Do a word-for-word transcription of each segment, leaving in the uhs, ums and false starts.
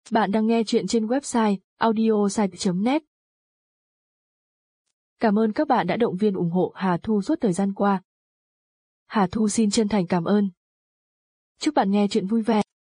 Bạn đang nghe chuyện trên website audiosite chấm net. Cảm ơn các bạn đã động viên ủng hộ Hà Thu suốt thời gian qua. Hà Thu xin chân thành cảm ơn. Chúc bạn nghe chuyện vui vẻ.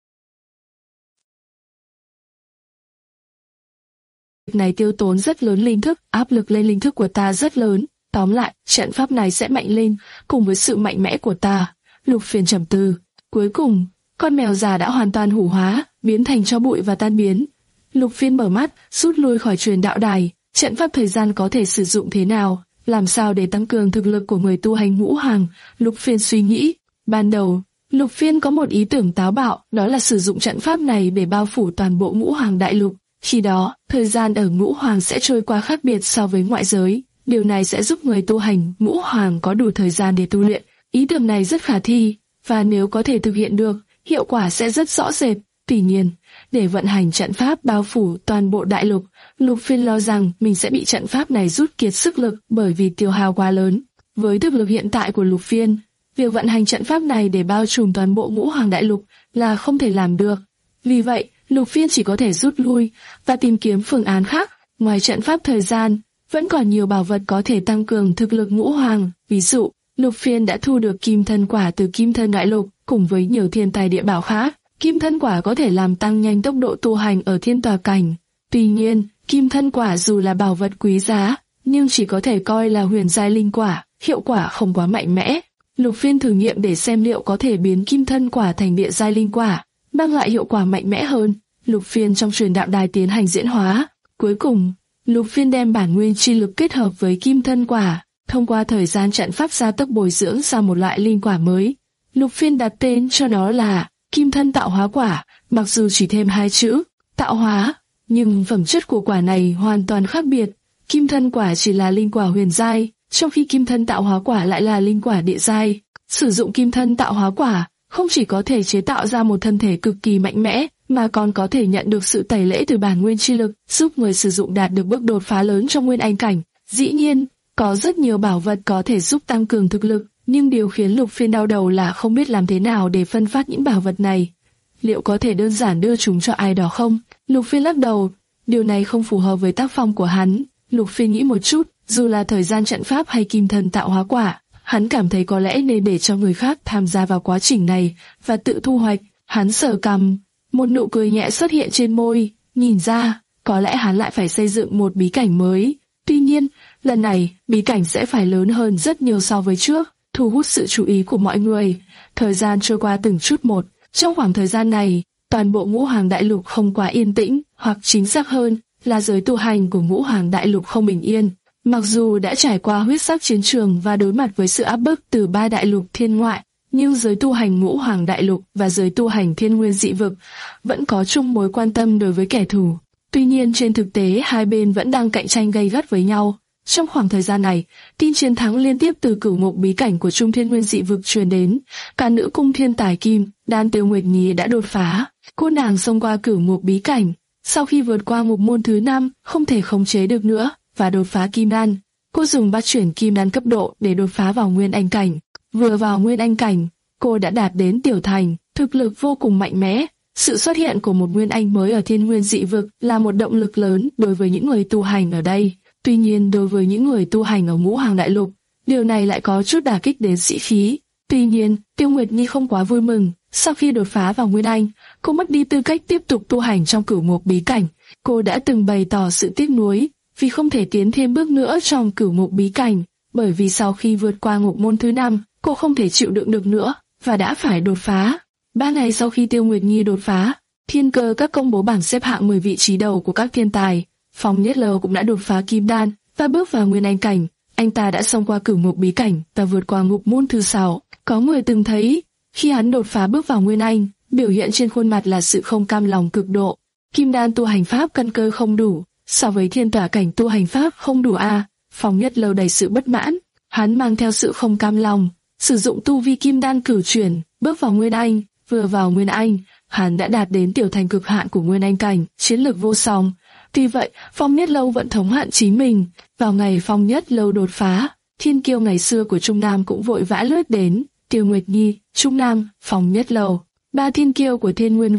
Việc này tiêu tốn rất lớn linh thức, áp lực lên linh thức của ta rất lớn. Tóm lại, trận pháp này sẽ mạnh lên, cùng với sự mạnh mẽ của ta. Lục Phiên trầm tư. Cuối cùng, con mèo già đã hoàn toàn hủ hóa, biến thành tro bụi và tan biến. Lục Phiên mở mắt, rút lui khỏi truyền đạo đài. Trận pháp thời gian có thể sử dụng thế nào? Làm sao để tăng cường thực lực của người tu hành ngũ hoàng? Lục Phiên suy nghĩ. Ban đầu, Lục Phiên có một ý tưởng táo bạo, đó là sử dụng trận pháp này để bao phủ toàn bộ ngũ hoàng đại lục. Khi đó, thời gian ở ngũ hoàng sẽ trôi qua khác biệt so với ngoại giới. Điều này sẽ giúp người tu hành ngũ hoàng có đủ thời gian để tu luyện. Ý tưởng này rất khả thi, và nếu có thể thực hiện được, hiệu quả sẽ rất rõ rệt. Tuy nhiên, để vận hành trận pháp bao phủ toàn bộ đại lục, Lục Phiên lo rằng mình sẽ bị trận pháp này rút kiệt sức lực bởi vì tiêu hao quá lớn. Với thực lực hiện tại của Lục Phiên, việc vận hành trận pháp này để bao trùm toàn bộ ngũ hoàng đại lục là không thể làm được. Vì vậy, Lục Phiên chỉ có thể rút lui và tìm kiếm phương án khác. Ngoài trận pháp thời gian, vẫn còn nhiều bảo vật có thể tăng cường thực lực ngũ hoàng. Ví dụ, Lục Phiên đã thu được kim thân quả từ kim thân đại lục, cùng với nhiều thiên tài địa bảo khác. Kim thân quả có thể làm tăng nhanh tốc độ tu hành ở thiên tòa cảnh. Tuy nhiên, kim thân quả dù là bảo vật quý giá, nhưng chỉ có thể coi là huyền giai linh quả, hiệu quả không quá mạnh mẽ. Lục Phiên thử nghiệm để xem liệu có thể biến kim thân quả thành địa giai linh quả, mang lại hiệu quả mạnh mẽ hơn. Lục Phiên trong truyền đạo đài tiến hành diễn hóa. Cuối cùng, Lục Phiên đem bản nguyên chi lực kết hợp với kim thân quả, thông qua thời gian trận pháp gia tốc bồi dưỡng ra một loại linh quả mới. Lục Phiên đặt tên cho nó là Kim thân tạo hóa quả. Mặc dù chỉ thêm hai chữ tạo hóa, nhưng phẩm chất của quả này hoàn toàn khác biệt. Kim thân quả chỉ là linh quả huyền giai, trong khi kim thân tạo hóa quả lại là linh quả địa giai. Sử dụng kim thân tạo hóa quả, không chỉ có thể chế tạo ra một thân thể cực kỳ mạnh mẽ, mà còn có thể nhận được sự tẩy lễ từ bản nguyên chi lực, giúp người sử dụng đạt được bước đột phá lớn trong nguyên anh cảnh. Dĩ nhiên, có rất nhiều bảo vật có thể giúp tăng cường thực lực, nhưng điều khiến Lục Phiên đau đầu là không biết làm thế nào để phân phát những bảo vật này. Liệu có thể đơn giản đưa chúng cho ai đó không? Lục Phiên lắc đầu, điều này không phù hợp với tác phong của hắn. Lục Phiên nghĩ một chút, dù là thời gian trận pháp hay kim thân tạo hóa quả, hắn cảm thấy có lẽ nên để cho người khác tham gia vào quá trình này và tự thu hoạch. Hắn sờ cằm, một nụ cười nhẹ xuất hiện trên môi, nhìn ra, có lẽ hắn lại phải xây dựng một bí cảnh mới. Tuy nhiên, lần này, bí cảnh sẽ phải lớn hơn rất nhiều so với trước, thu hút sự chú ý của mọi người. Thời gian trôi qua từng chút một, trong khoảng thời gian này, toàn bộ ngũ hoàng đại lục không quá yên tĩnh, hoặc chính xác hơn, là giới tu hành của ngũ hoàng đại lục không bình yên. Mặc dù đã trải qua huyết sắc chiến trường và đối mặt với sự áp bức từ ba đại lục thiên ngoại, nhưng giới tu hành ngũ hoàng đại lục và giới tu hành thiên nguyên dị vực vẫn có chung mối quan tâm đối với kẻ thù. Tuy nhiên trên thực tế hai bên vẫn đang cạnh tranh gay gắt với nhau. Trong khoảng thời gian này, tin chiến thắng liên tiếp từ cửu ngục bí cảnh của Trung Thiên Nguyên dị vực truyền đến. Cả nữ cung thiên tài Kim Đan Tiêu Nguyệt Nhi đã đột phá. Cô nàng xông qua cửu ngục bí cảnh, sau khi vượt qua ngục môn thứ năm, không thể khống chế được nữa và đột phá Kim Đan. Cô dùng bát chuyển Kim Đan cấp độ để đột phá vào Nguyên Anh cảnh. Vừa vào Nguyên Anh cảnh, cô đã đạt đến tiểu thành, thực lực vô cùng mạnh mẽ. Sự xuất hiện của một Nguyên Anh mới ở Thiên Nguyên dị vực là một động lực lớn đối với những người tu hành ở đây. Tuy nhiên đối với những người tu hành ở ngũ hoàng đại lục, điều này lại có chút đả kích đến sĩ khí. Tuy nhiên, Tiêu Nguyệt Nhi không quá vui mừng. Sau khi đột phá vào Nguyên Anh, cô mất đi tư cách tiếp tục tu hành trong cửu ngục bí cảnh. Cô đã từng bày tỏ sự tiếc nuối vì không thể tiến thêm bước nữa trong cửu ngục bí cảnh, bởi vì sau khi vượt qua ngục môn thứ năm, cô không thể chịu đựng được nữa và đã phải đột phá. Ba ngày sau khi Tiêu Nguyệt Nhi đột phá, Thiên Cơ các công bố bảng xếp hạng mười vị trí đầu của các thiên tài. Phong Nhất Lâu cũng đã đột phá Kim Đan và bước vào Nguyên Anh cảnh. Anh ta đã xông qua cửu ngục bí cảnh và vượt qua ngục môn thứ sáu. Có người từng thấy, khi hắn đột phá bước vào Nguyên Anh, biểu hiện trên khuôn mặt là sự không cam lòng cực độ. Kim Đan tu hành pháp căn cơ không đủ, so với thiên tỏa cảnh tu hành pháp không đủ a. À. Phong Nhất Lâu đầy sự bất mãn, hắn mang theo sự không cam lòng, sử dụng tu vi Kim Đan cửu chuyển, bước vào Nguyên Anh. Vừa vào Nguyên Anh, hắn đã đạt đến tiểu thành cực hạn của Nguyên Anh cảnh, chiến lược vô song. Tuy vậy, Phong Nhất Lâu vẫn thống hận chính mình. Vào ngày Phong Nhất Lâu đột phá, thiên kiêu ngày xưa của Trung Nam cũng vội vã lướt đến. Tiêu Nguyệt Nhi, Trung Nam, Phong Nhất Lâu, ba thiên kiêu của Thiên Nguyên vực,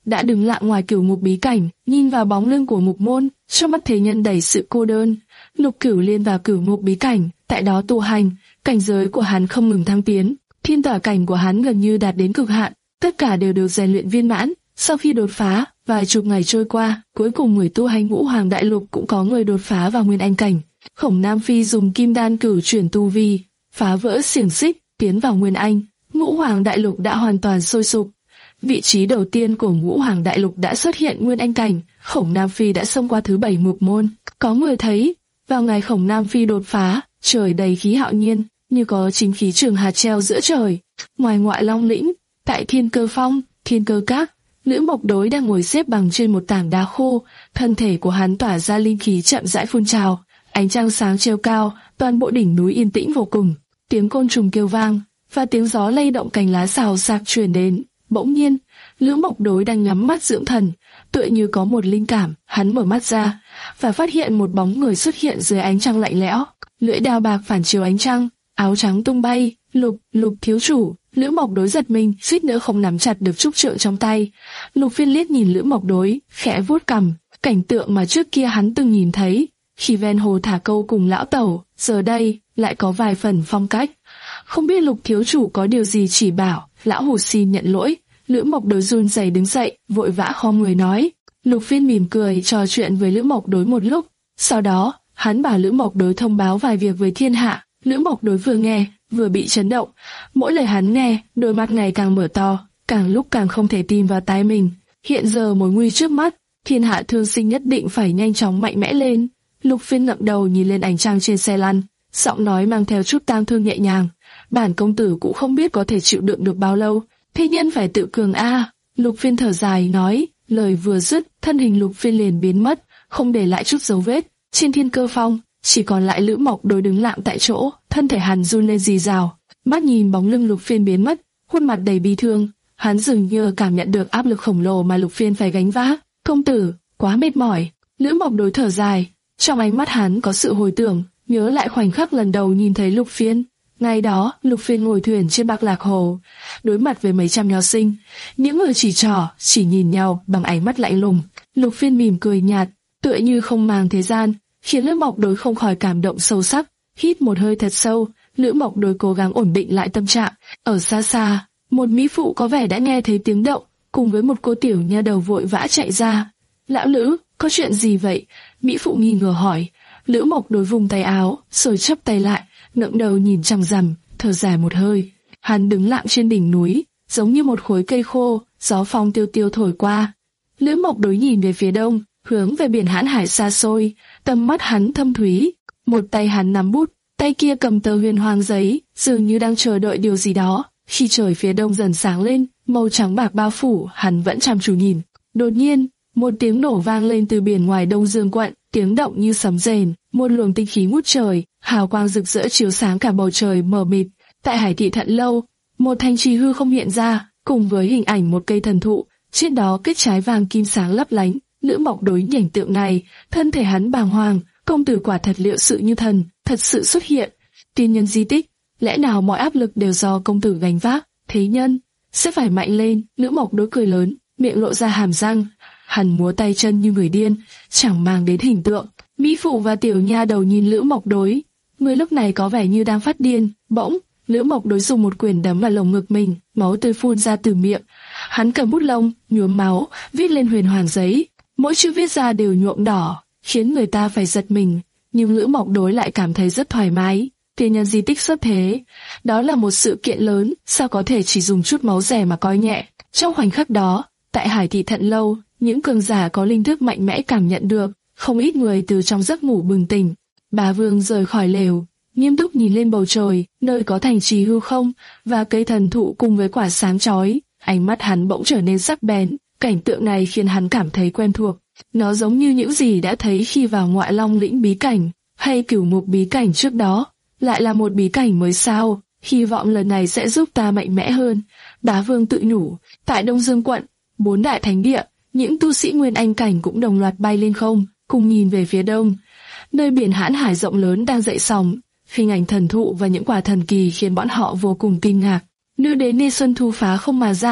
đã đứng lặng ngoài cửu ngục bí cảnh, nhìn vào bóng lưng của Mục Môn, trong mắt thế nhân đầy sự cô đơn. Lục Cửu Liên vào cửu ngục bí cảnh, tại đó tu hành, cảnh giới của hắn không ngừng thăng tiến, thiên tỏa cảnh của hắn gần như đạt đến cực hạn, tất cả đều được rèn luyện viên mãn. Sau khi đột phá, vài chục ngày trôi qua, cuối cùng người tu hành Ngũ Hoàng Đại Lục cũng có người đột phá vào Nguyên Anh cảnh. Khổng Nam Phi dùng kim đan cửu chuyển tu vi, phá vỡ xiềng xích, tiến vào Nguyên Anh. Ngũ Hoàng Đại Lục đã hoàn toàn sôi sục. Vị trí đầu tiên của Ngũ Hoàng Đại Lục đã xuất hiện Nguyên Anh cảnh, Khổng Nam Phi đã xông qua thứ bảy Mục Môn. Có người thấy, vào ngày Khổng Nam Phi đột phá, trời đầy khí hạo nhiên, như có chính khí trường hà treo giữa trời. Ngoài Ngoại Long lĩnh, tại Thiên Cơ Phong, Thiên Cơ Các, Lữ Mộc Đối đang ngồi xếp bằng trên một tảng đá khô, thân thể của hắn tỏa ra linh khí chậm rãi phun trào, ánh trăng sáng treo cao, toàn bộ đỉnh núi yên tĩnh vô cùng. Tiếng côn trùng kêu vang và tiếng gió lay động cành lá xào xạc truyền đến. Bỗng nhiên, Lữ Mộc Đối đang nhắm mắt dưỡng thần, tựa như có một linh cảm, hắn mở mắt ra và phát hiện một bóng người xuất hiện dưới ánh trăng lạnh lẽo. Lưỡi đao bạc phản chiếu ánh trăng, áo trắng tung bay. Lục, Lục thiếu chủ. Lữ Mộc Đối giật mình, suýt nữa không nắm chặt được trúc trượng trong tay. Lục Phiên liếc nhìn Lữ Mộc Đối, khẽ vuốt cằm, cảnh tượng mà trước kia hắn từng nhìn thấy, khi ven hồ thả câu cùng lão tẩu, giờ đây lại có vài phần phong cách. Không biết Lục thiếu chủ có điều gì chỉ bảo, lão hủ xin nhận lỗi. Lữ Mộc Đối run rẩy đứng dậy, vội vã khom người nói. Lục Phiên mỉm cười trò chuyện với Lữ Mộc Đối một lúc, sau đó hắn bảo Lữ Mộc Đối thông báo vài việc với thiên hạ. Lữ Mộc Đối vừa nghe vừa bị chấn động, mỗi lời hắn nghe, đôi mắt ngày càng mở to, càng lúc càng không thể tin vào tai mình. Hiện giờ mối nguy trước mắt, thiên hạ thương sinh nhất định phải nhanh chóng mạnh mẽ lên. Lục Phiên ngẩng đầu nhìn lên ánh trăng trên xe lăn, giọng nói mang theo chút tang thương nhẹ nhàng. Bản công tử cũng không biết có thể chịu đựng được bao lâu, thế nhân phải tự cường a. Lục Phiên thở dài nói, lời vừa dứt, thân hình Lục Phiên liền biến mất, không để lại chút dấu vết. Trên Thiên Cơ Phong, chỉ còn lại Lữ Mộc Đối đứng lặng tại chỗ, thân thể hắn run lên rì rào, mắt nhìn bóng lưng Lục Phiên biến mất, khuôn mặt đầy bi thương. Hắn dường như cảm nhận được áp lực khổng lồ mà Lục Phiên phải gánh vác. Công tử, quá mệt mỏi. Lữ Mộc Đối thở dài, trong ánh mắt hắn có sự hồi tưởng, nhớ lại khoảnh khắc lần đầu nhìn thấy Lục Phiên. Ngày đó, Lục Phiên ngồi thuyền trên Bạc Lạc Hồ, đối mặt với mấy trăm nho sinh, những người chỉ trỏ, chỉ nhìn nhau bằng ánh mắt lạnh lùng. Lục Phiên mỉm cười nhạt, tựa như không màng thế gian, khiến Lữ Mộc Đối không khỏi cảm động sâu sắc. Hít một hơi thật sâu, Lữ Mộc Đối cố gắng ổn định lại tâm trạng. Ở xa xa, một mỹ phụ có vẻ đã nghe thấy tiếng động, cùng với một cô tiểu nha đầu vội vã chạy ra. Lão Lữ, có chuyện gì vậy? Mỹ phụ nghi ngờ hỏi. Lữ Mộc Đối vùng tay áo, rồi chắp tay lại, ngẩng đầu nhìn chằm chằm, thở dài một hơi. Hắn đứng lặng trên đỉnh núi, giống như một khối cây khô, gió phong tiêu tiêu thổi qua. Lữ Mộc Đối nhìn về phía đông, hướng về biển Hãn Hải xa xôi, tầm mắt hắn thâm thúy. Một tay hắn nắm bút, tay kia cầm tờ huyền hoàng giấy, dường như đang chờ đợi điều gì đó. Khi trời phía đông dần sáng lên, màu trắng bạc bao phủ, hắn vẫn chăm chú nhìn. Đột nhiên, một tiếng nổ vang lên từ biển ngoài Đông Dương quận, tiếng động như sấm rền, một luồng tinh khí ngút trời, hào quang rực rỡ chiếu sáng cả bầu trời mờ mịt. Tại Hải Thị Thận Lâu, một thanh trì hư không hiện ra, cùng với hình ảnh một cây thần thụ, trên đó kết trái vàng kim sáng lấp lánh. Lữ Mộc Đối nhìn tượng này, thân thể hắn bàng hoàng, công tử quả thật liệu sự như thần, thật sự xuất hiện. Tiên nhân di tích, lẽ nào mọi áp lực đều do công tử gánh vác? Thế nhân sẽ phải mạnh lên. Lữ Mộc Đối cười lớn, miệng lộ ra hàm răng, hắn múa tay chân như người điên, chẳng mang đến hình tượng. Mỹ phụ và tiểu nha đầu nhìn Lữ Mộc Đối, người lúc này có vẻ như đang phát điên. Bỗng, Lữ Mộc Đối dùng một quyền đấm vào lồng ngực mình, máu tươi phun ra từ miệng. Hắn cầm bút lông, nhuốm máu, viết lên huyền hoàng giấy. Mỗi chữ viết ra đều nhuộm đỏ, khiến người ta phải giật mình, nhưng Lữ Mộc Đối lại cảm thấy rất thoải mái. Tiên nhân di tích xuất thế, đó là một sự kiện lớn, sao có thể chỉ dùng chút máu rẻ mà coi nhẹ. Trong khoảnh khắc đó, tại Hải Thị Thận Lâu, những cường giả có linh thức mạnh mẽ cảm nhận được, không ít người từ trong giấc ngủ bừng tỉnh. Bá Vương rời khỏi lều, nghiêm túc nhìn lên bầu trời, nơi có thành trì hư không và cây thần thụ cùng với quả sáng chói. Ánh mắt hắn bỗng trở nên sắc bén. Cảnh tượng này khiến hắn cảm thấy quen thuộc. Nó giống như những gì đã thấy khi vào Ngoại Long lĩnh bí cảnh, hay Cửu Ngục bí cảnh trước đó. Lại là một bí cảnh mới sao, hy vọng lần này sẽ giúp ta mạnh mẽ hơn. Bá Vương tự nhủ. Tại Đông Dương quận, bốn đại thánh địa, những tu sĩ Nguyên Anh cảnh cũng đồng loạt bay lên không, cùng nhìn về phía đông. Nơi biển Hãn Hải rộng lớn đang dậy sóng, hình ảnh thần thụ và những quả thần kỳ khiến bọn họ vô cùng kinh ngạc. Nữ đế Nê Xuân Thu phá không mà ra,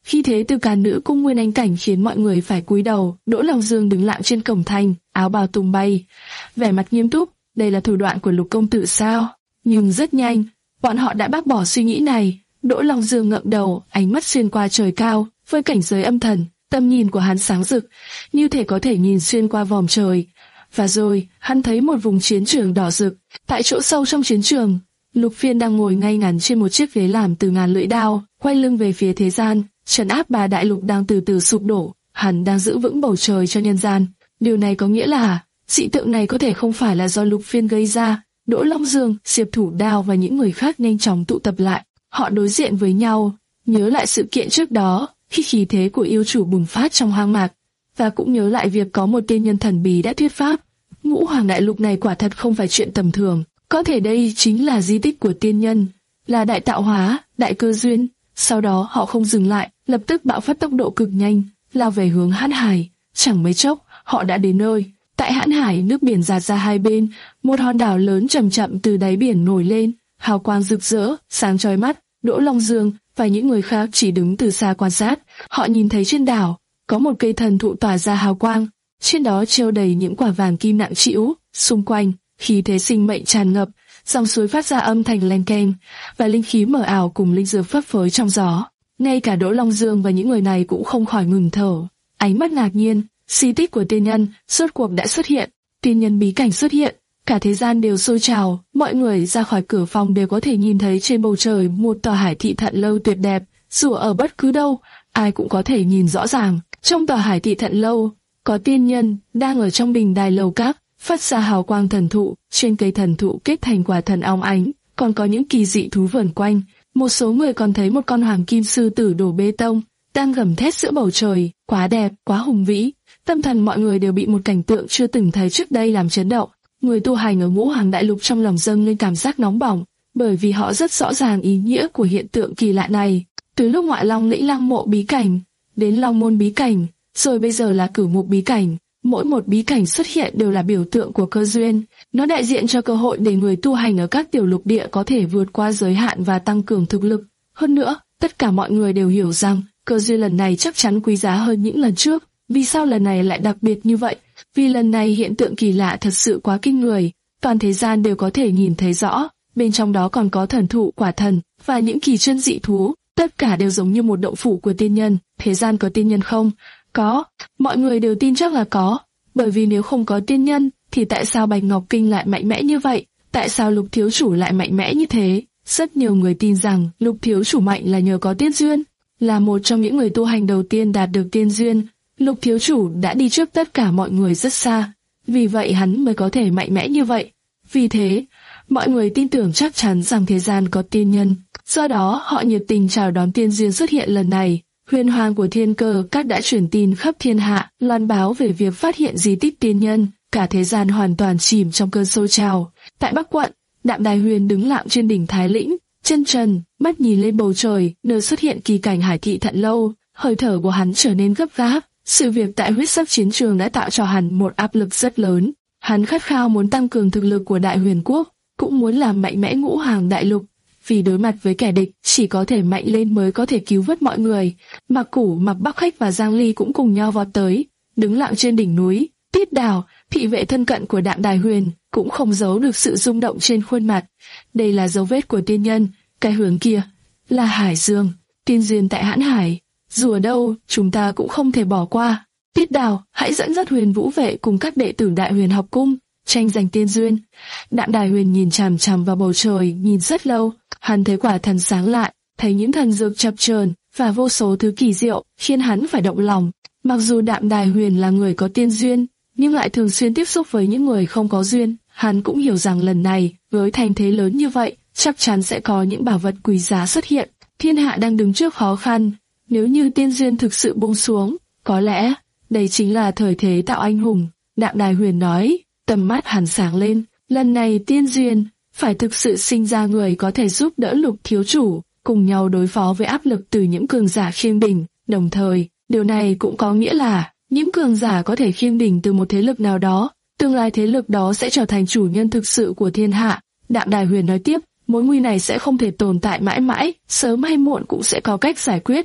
Khi thế từ cả nữ cung nguyên anh cảnh khiến mọi người phải cúi đầu. Đỗ Long Dương đứng lặng trên cổng thành, áo bào tung bay, vẻ mặt nghiêm túc. Đây là thủ đoạn của Lục công tử sao? Nhưng rất nhanh, bọn họ đã bác bỏ suy nghĩ này. Đỗ Long Dương ngẩng đầu, ánh mắt xuyên qua trời cao, với cảnh giới âm thần, tầm nhìn của hắn sáng rực, như thể có thể nhìn xuyên qua vòm trời. Và rồi, hắn thấy một vùng chiến trường đỏ rực. Tại chỗ sâu trong chiến trường, Lục Phiên đang ngồi ngay ngắn trên một chiếc ghế làm từ ngàn lưỡi đao, quay lưng về phía thế gian, trấn áp ba đại lục đang từ từ sụp đổ. Hắn đang giữ vững bầu trời cho nhân gian. Điều này có nghĩa là dị tượng này có thể không phải là do Lục Phiên gây ra. Đỗ Long Dương, Diệp Thủ Đao và những người khác nhanh chóng tụ tập lại. Họ đối diện với nhau, nhớ lại sự kiện trước đó, khi khí thế của yêu chủ bùng phát trong hoang mạc, và cũng nhớ lại việc có một tiên nhân thần bí đã thuyết pháp. Ngũ Hoàng Đại Lục này quả thật không phải chuyện tầm thường. Có thể đây chính là di tích của tiên nhân, là đại tạo hóa, đại cơ duyên. Sau đó họ không dừng lại, lập tức bạo phát tốc độ cực nhanh, lao về hướng Hãn Hải. Chẳng mấy chốc, họ đã đến nơi. Tại Hãn Hải, nước biển dạt ra hai bên, một hòn đảo lớn chậm chậm từ đáy biển nổi lên, hào quang rực rỡ, sáng chói mắt. Đỗ Long Dương và những người khác chỉ đứng từ xa quan sát. Họ nhìn thấy trên đảo có một cây thần thụ tỏa ra hào quang, trên đó treo đầy những quả vàng kim nặng trĩu. Xung quanh, khí thế sinh mệnh tràn ngập, dòng suối phát ra âm thanh len keng, và linh khí mờ ảo cùng linh dược phấp phới trong gió. Ngay cả Đỗ Long Dương và những người này cũng không khỏi ngừng thở, ánh mắt ngạc nhiên. Di tích của tiên nhân rốt cuộc đã xuất hiện, tiên nhân bí cảnh xuất hiện, cả thế gian đều sôi trào. Mọi người ra khỏi cửa phòng đều có thể nhìn thấy trên bầu trời một tòa Hải Thị Thận Lâu tuyệt đẹp. Dù ở bất cứ đâu, ai cũng có thể nhìn rõ ràng. Trong tòa Hải Thị Thận Lâu, có tiên nhân đang ở trong bình đài lầu các, phát ra hào quang thần thụ. Trên cây thần thụ kết thành quả thần óng ánh, còn có những kỳ dị thú vờn quanh. Một số người còn thấy một con hoàng kim sư tử đổ bê tông đang gầm thét giữa bầu trời, quá đẹp, quá hùng vĩ. Tâm thần mọi người đều bị một cảnh tượng chưa từng thấy trước đây làm chấn động. Người tu hành ở Ngũ Hoàng Đại Lục trong lòng dâng lên cảm giác nóng bỏng, bởi vì họ rất rõ ràng ý nghĩa của hiện tượng kỳ lạ này. Từ lúc Ngoại Long Lĩnh Lăng Mộ bí cảnh, đến Long Môn bí cảnh, rồi bây giờ là Cửu Mục bí cảnh, mỗi một bí cảnh xuất hiện đều là biểu tượng của cơ duyên. Nó đại diện cho cơ hội để người tu hành ở các tiểu lục địa có thể vượt qua giới hạn và tăng cường thực lực. Hơn nữa, tất cả mọi người đều hiểu rằng cơ duyên lần này chắc chắn quý giá hơn những lần trước. Vì sao lần này lại đặc biệt như vậy? Vì lần này hiện tượng kỳ lạ thật sự quá kinh người, toàn thế gian đều có thể nhìn thấy rõ. Bên trong đó còn có thần thụ, quả thần và những kỳ chân dị thú, tất cả đều giống như một động phủ của tiên nhân. Thế gian có tiên nhân không? Có, mọi người đều tin chắc là có. Bởi vì nếu không có tiên nhân, thì tại sao Bạch Ngọc Kinh lại mạnh mẽ như vậy? Tại sao Lục thiếu chủ lại mạnh mẽ như thế? Rất nhiều người tin rằng Lục thiếu chủ mạnh là nhờ có tiên duyên, là một trong những người tu hành đầu tiên đạt được tiên duyên. Lục thiếu chủ đã đi trước tất cả mọi người rất xa, vì vậy hắn mới có thể mạnh mẽ như vậy. Vì thế, mọi người tin tưởng chắc chắn rằng thế gian có tiên nhân, do đó họ nhiệt tình chào đón tiên duyên xuất hiện lần này. Huyền hoàng của Thiên Cơ Các đã truyền tin khắp thiên hạ, loan báo về việc phát hiện di tích tiên nhân, cả thế gian hoàn toàn chìm trong cơn sôi trào. Tại Bắc Quận, Đạm Đài Huyền đứng lặng trên đỉnh Thái Lĩnh, chân trần, mắt nhìn lên bầu trời, nơi xuất hiện kỳ cảnh Hải Thị Thận Lâu, hơi thở của hắn trở nên gấp gáp. Sự việc tại huyết sắc chiến trường đã tạo cho hắn một áp lực rất lớn. Hắn khát khao muốn tăng cường thực lực của Đại Huyền Quốc, cũng muốn làm mạnh mẽ Ngũ Hoàng Đại Lục. Vì đối mặt với kẻ địch, chỉ có thể mạnh lên mới có thể cứu vớt mọi người. Mạc Củ, Mạc Bắc Khách và Giang Ly cũng cùng nhau vọt tới, đứng lặng trên đỉnh núi. Tiết Đào, thị vệ thân cận của Đạm Đài Huyền, cũng không giấu được sự rung động trên khuôn mặt. Đây là dấu vết của tiên nhân, cái hướng kia là Hải Dương, tiên duyên tại Hãn Hải. Dù ở đâu, chúng ta cũng không thể bỏ qua. Tiết Đào, hãy dẫn dắt Huyền Vũ vệ cùng các đệ tử Đại Huyền học cung, tranh giành tiên duyên. Đạm Đài Huyền nhìn chằm chằm vào bầu trời, nhìn rất lâu. Hắn thấy quả thần sáng lại, thấy những thần dược chập chờn và vô số thứ kỳ diệu, khiến hắn phải động lòng. Mặc dù Đạm Đài Huyền là người có tiên duyên, nhưng lại thường xuyên tiếp xúc với những người không có duyên. Hắn cũng hiểu rằng lần này, với thành thế lớn như vậy, chắc chắn sẽ có những bảo vật quý giá xuất hiện. Thiên hạ đang đứng trước khó khăn. Nếu như tiên duyên thực sự buông xuống, có lẽ đây chính là thời thế tạo anh hùng. Đạm Đài Huyền nói, tầm mắt hắn sáng lên. Lần này tiên duyên phải thực sự sinh ra người có thể giúp đỡ Lục thiếu chủ, cùng nhau đối phó với áp lực từ những cường giả khiêm đỉnh. Đồng thời, điều này cũng có nghĩa là những cường giả có thể khiêm đỉnh từ một thế lực nào đó, tương lai thế lực đó sẽ trở thành chủ nhân thực sự của thiên hạ. Đạm Đài Huyền nói tiếp, mối nguy này sẽ không thể tồn tại mãi mãi, sớm hay muộn cũng sẽ có cách giải quyết.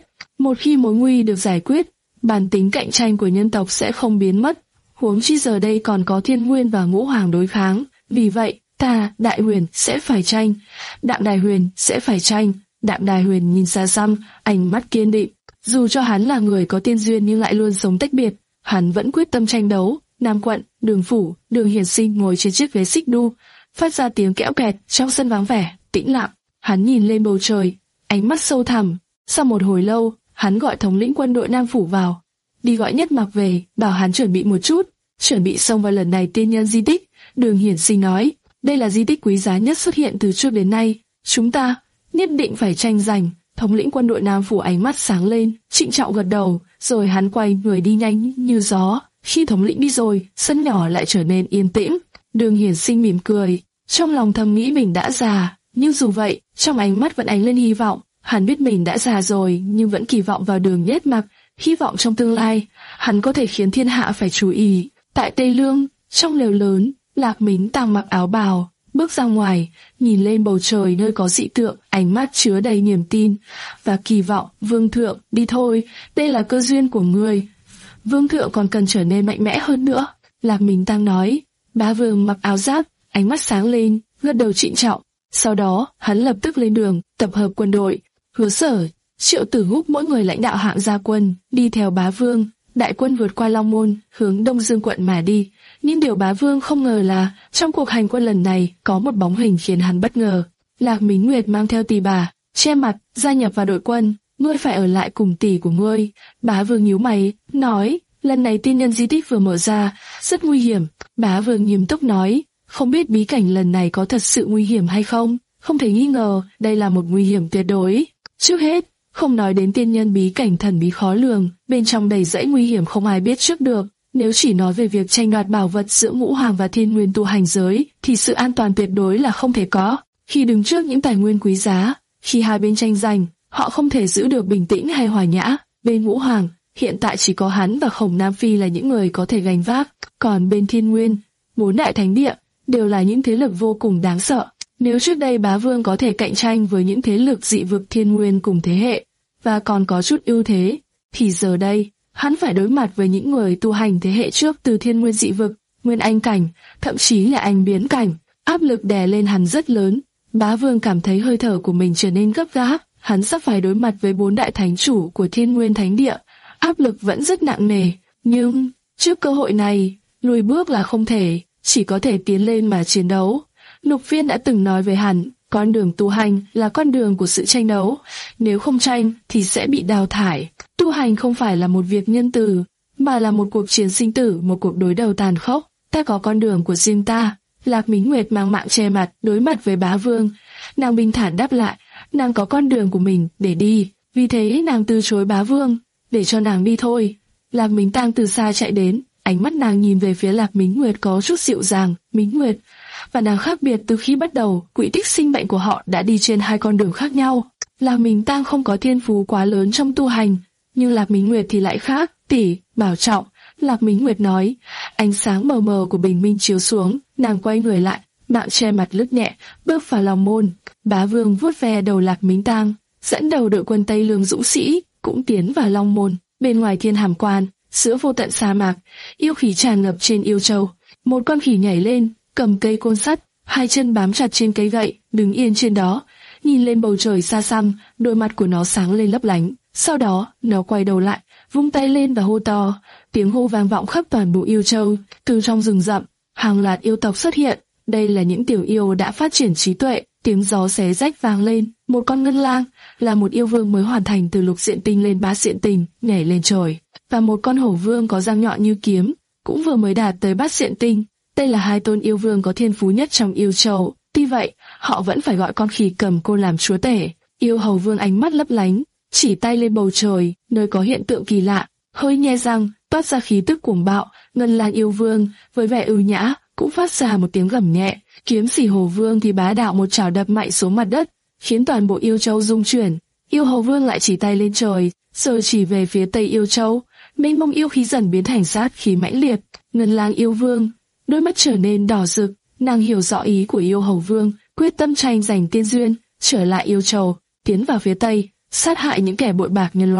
Một khi mối nguy được giải quyết, bản tính cạnh tranh của nhân tộc sẽ không biến mất. Huống chi giờ đây còn có Thiên Nguyên và Ngũ Hoàng đối kháng. Vì vậy, ta, Đại Huyền, sẽ phải tranh. Đạm Đài Huyền sẽ phải tranh. Đạm Đài Huyền nhìn xa xăm, ánh mắt kiên định. Dù cho hắn là người có tiên duyên nhưng lại luôn sống tách biệt, hắn vẫn quyết tâm tranh đấu. Nam Quận, Đường Phủ, Đường Hiển Sinh ngồi trên chiếc ghế xích đu, phát ra tiếng kẽo kẹt trong sân vắng vẻ, tĩnh lặng. Hắn nhìn lên bầu trời, ánh mắt sâu thẳm. Sau một hồi lâu, hắn gọi thống lĩnh quân đội Nam Phủ vào, đi gọi Nhất Mặc về, bảo hắn chuẩn bị một chút, chuẩn bị xông vào lần này tiên nhân di tích. Đường Hiển Sinh nói, đây là di tích quý giá nhất xuất hiện từ trước đến nay, chúng ta nhất định phải tranh giành. Thống lĩnh quân đội Nam Phủ ánh mắt sáng lên, trịnh trọng gật đầu, rồi hắn quay người đi nhanh như gió. Khi thống lĩnh đi rồi, sân nhỏ lại trở nên yên tĩnh. Đường Hiển Sinh mỉm cười, trong lòng thầm nghĩ mình đã già, nhưng dù vậy, trong ánh mắt vẫn ánh lên hy vọng. Hắn biết mình đã già rồi, nhưng vẫn kỳ vọng vào Đường Nhất Mặc, hy vọng trong tương lai, hắn có thể khiến thiên hạ phải chú ý. Tại Tây Lương, trong lều lớn, Lạc Mính Tàng mặc áo bào, bước ra ngoài, nhìn lên bầu trời nơi có dị tượng, ánh mắt chứa đầy niềm tin và kỳ vọng. Vương thượng, đi thôi, đây là cơ duyên của ngươi. Vương thượng còn cần trở nên mạnh mẽ hơn nữa. Lạc Mính Tàng nói. Bá Vương mặc áo giáp, ánh mắt sáng lên, gật đầu trịnh trọng. Sau đó, hắn lập tức lên đường, tập hợp quân đội. Hứa Sở, Triệu Tử Húc mỗi người lãnh đạo hạng gia quân, đi theo Bá Vương. Đại quân vượt qua Long Môn, hướng Đông Dương quận mà đi. Nhưng điều Bá Vương không ngờ là, trong cuộc hành quân lần này, có một bóng hình khiến hắn bất ngờ. Lạc Mính Nguyệt mang theo tỷ bà, che mặt, gia nhập vào đội quân. Ngươi phải ở lại cùng tỷ của ngươi. Bá Vương nhíu mày, nói, lần này tiên nhân di tích vừa mở ra, rất nguy hiểm. Bá Vương nghiêm túc nói, không biết bí cảnh lần này có thật sự nguy hiểm hay không? Không thể nghi ngờ, đây là một nguy hiểm tuyệt đối. Trước hết, không nói đến tiên nhân bí cảnh thần bí khó lường, bên trong đầy dẫy nguy hiểm không ai biết trước được. Nếu chỉ nói về việc tranh đoạt bảo vật giữa Ngũ Hoàng và Thiên Nguyên tu hành giới, thì sự an toàn tuyệt đối là không thể có. Khi đứng trước những tài nguyên quý giá, khi hai bên tranh giành, họ không thể giữ được bình tĩnh hay hòa nhã. Bên Ngũ Hoàng, hiện tại chỉ có hắn và Khổng Nam Phi là những người có thể gánh vác, còn bên Thiên Nguyên, bốn đại thánh địa đều là những thế lực vô cùng đáng sợ. Nếu trước đây Bá Vương có thể cạnh tranh với những thế lực dị vực Thiên Nguyên cùng thế hệ, và còn có chút ưu thế, thì giờ đây, hắn phải đối mặt với những người tu hành thế hệ trước từ Thiên Nguyên dị vực, Nguyên Anh cảnh, thậm chí là Anh biến cảnh. Áp lực đè lên hắn rất lớn. Bá Vương cảm thấy hơi thở của mình trở nên gấp gáp, hắn sắp phải đối mặt với bốn đại thánh chủ của Thiên Nguyên Thánh Địa. Áp lực vẫn rất nặng nề, nhưng trước cơ hội này, lùi bước là không thể, chỉ có thể tiến lên mà chiến đấu. Lục Phiên đã từng nói với hắn, con đường tu hành là con đường của sự tranh đấu, nếu không tranh thì sẽ bị đào thải. Tu hành không phải là một việc nhân từ, mà là một cuộc chiến sinh tử, một cuộc đối đầu tàn khốc. Ta có con đường của riêng ta. Lạc Mính Nguyệt mang mạng che mặt, đối mặt với Bá Vương. Nàng bình thản đáp lại, nàng có con đường của mình để đi, vì thế nàng từ chối Bá Vương, để cho nàng đi thôi. Lạc Mính Tang từ xa chạy đến, ánh mắt nàng nhìn về phía Lạc Mính Nguyệt có chút dịu dàng. Mính Nguyệt và nàng khác biệt từ khi bắt đầu, quỹ tích sinh mệnh của họ đã đi trên hai con đường khác nhau. Lạc Mính Tang không có thiên phú quá lớn trong tu hành, nhưng Lạc Mính Nguyệt thì lại khác. Tỷ, bảo trọng. Lạc Mính Nguyệt nói. Ánh sáng mờ mờ của bình minh chiếu xuống, nàng quay người lại, mạng che mặt lướt nhẹ, bước vào lòng môn. Bá Vương vuốt ve đầu Lạc Mính Tang, dẫn đầu đội quân Tây Lương dũng sĩ cũng tiến vào Long Môn. Bên ngoài Thiên Hàm Quan, giữa vô tận sa mạc, yêu khí tràn ngập trên yêu châu. Một con khỉ nhảy lên, cầm cây côn sắt, hai chân bám chặt trên cây gậy, đứng yên trên đó, nhìn lên bầu trời xa xăm, đôi mắt của nó sáng lên lấp lánh. Sau đó, nó quay đầu lại, vung tay lên và hô to, tiếng hô vang vọng khắp toàn bộ yêu châu. Từ trong rừng rậm, hàng loạt yêu tộc xuất hiện. Đây là những tiểu yêu đã phát triển trí tuệ. Tiếng gió xé rách vang lên. Một con ngân lang là một yêu vương mới hoàn thành từ lục diện tinh lên bát diện tinh, nhảy lên trời, và một con hổ vương có răng nhọn như kiếm cũng vừa mới đạt tới bát diện tinh. Đây là hai tôn yêu vương có thiên phú nhất trong yêu châu. Tuy vậy, họ vẫn phải gọi con khỉ cầm côn làm chúa tể. Yêu hầu vương ánh mắt lấp lánh, chỉ tay lên bầu trời, nơi có hiện tượng kỳ lạ, hơi nhe răng, toát ra khí tức cuồng bạo. Ngân lang yêu vương với vẻ ưu nhã cũng phát ra một tiếng gầm nhẹ. Kiếm Sỉ Hổ Vương thì bá đạo một chảo đập mạnh xuống mặt đất, khiến toàn bộ yêu châu rung chuyển. Yêu Hầu Vương lại chỉ tay lên trời, rồi chỉ về phía tây yêu châu. Mênh mông yêu khí dần biến thành sát khí mãnh liệt. Ngân lang yêu vương, đôi mắt trở nên đỏ rực, nàng hiểu rõ ý của yêu Hầu Vương, quyết tâm tranh giành tiên duyên, trở lại yêu châu, tiến vào phía tây, sát hại những kẻ bội bạc nhân loại.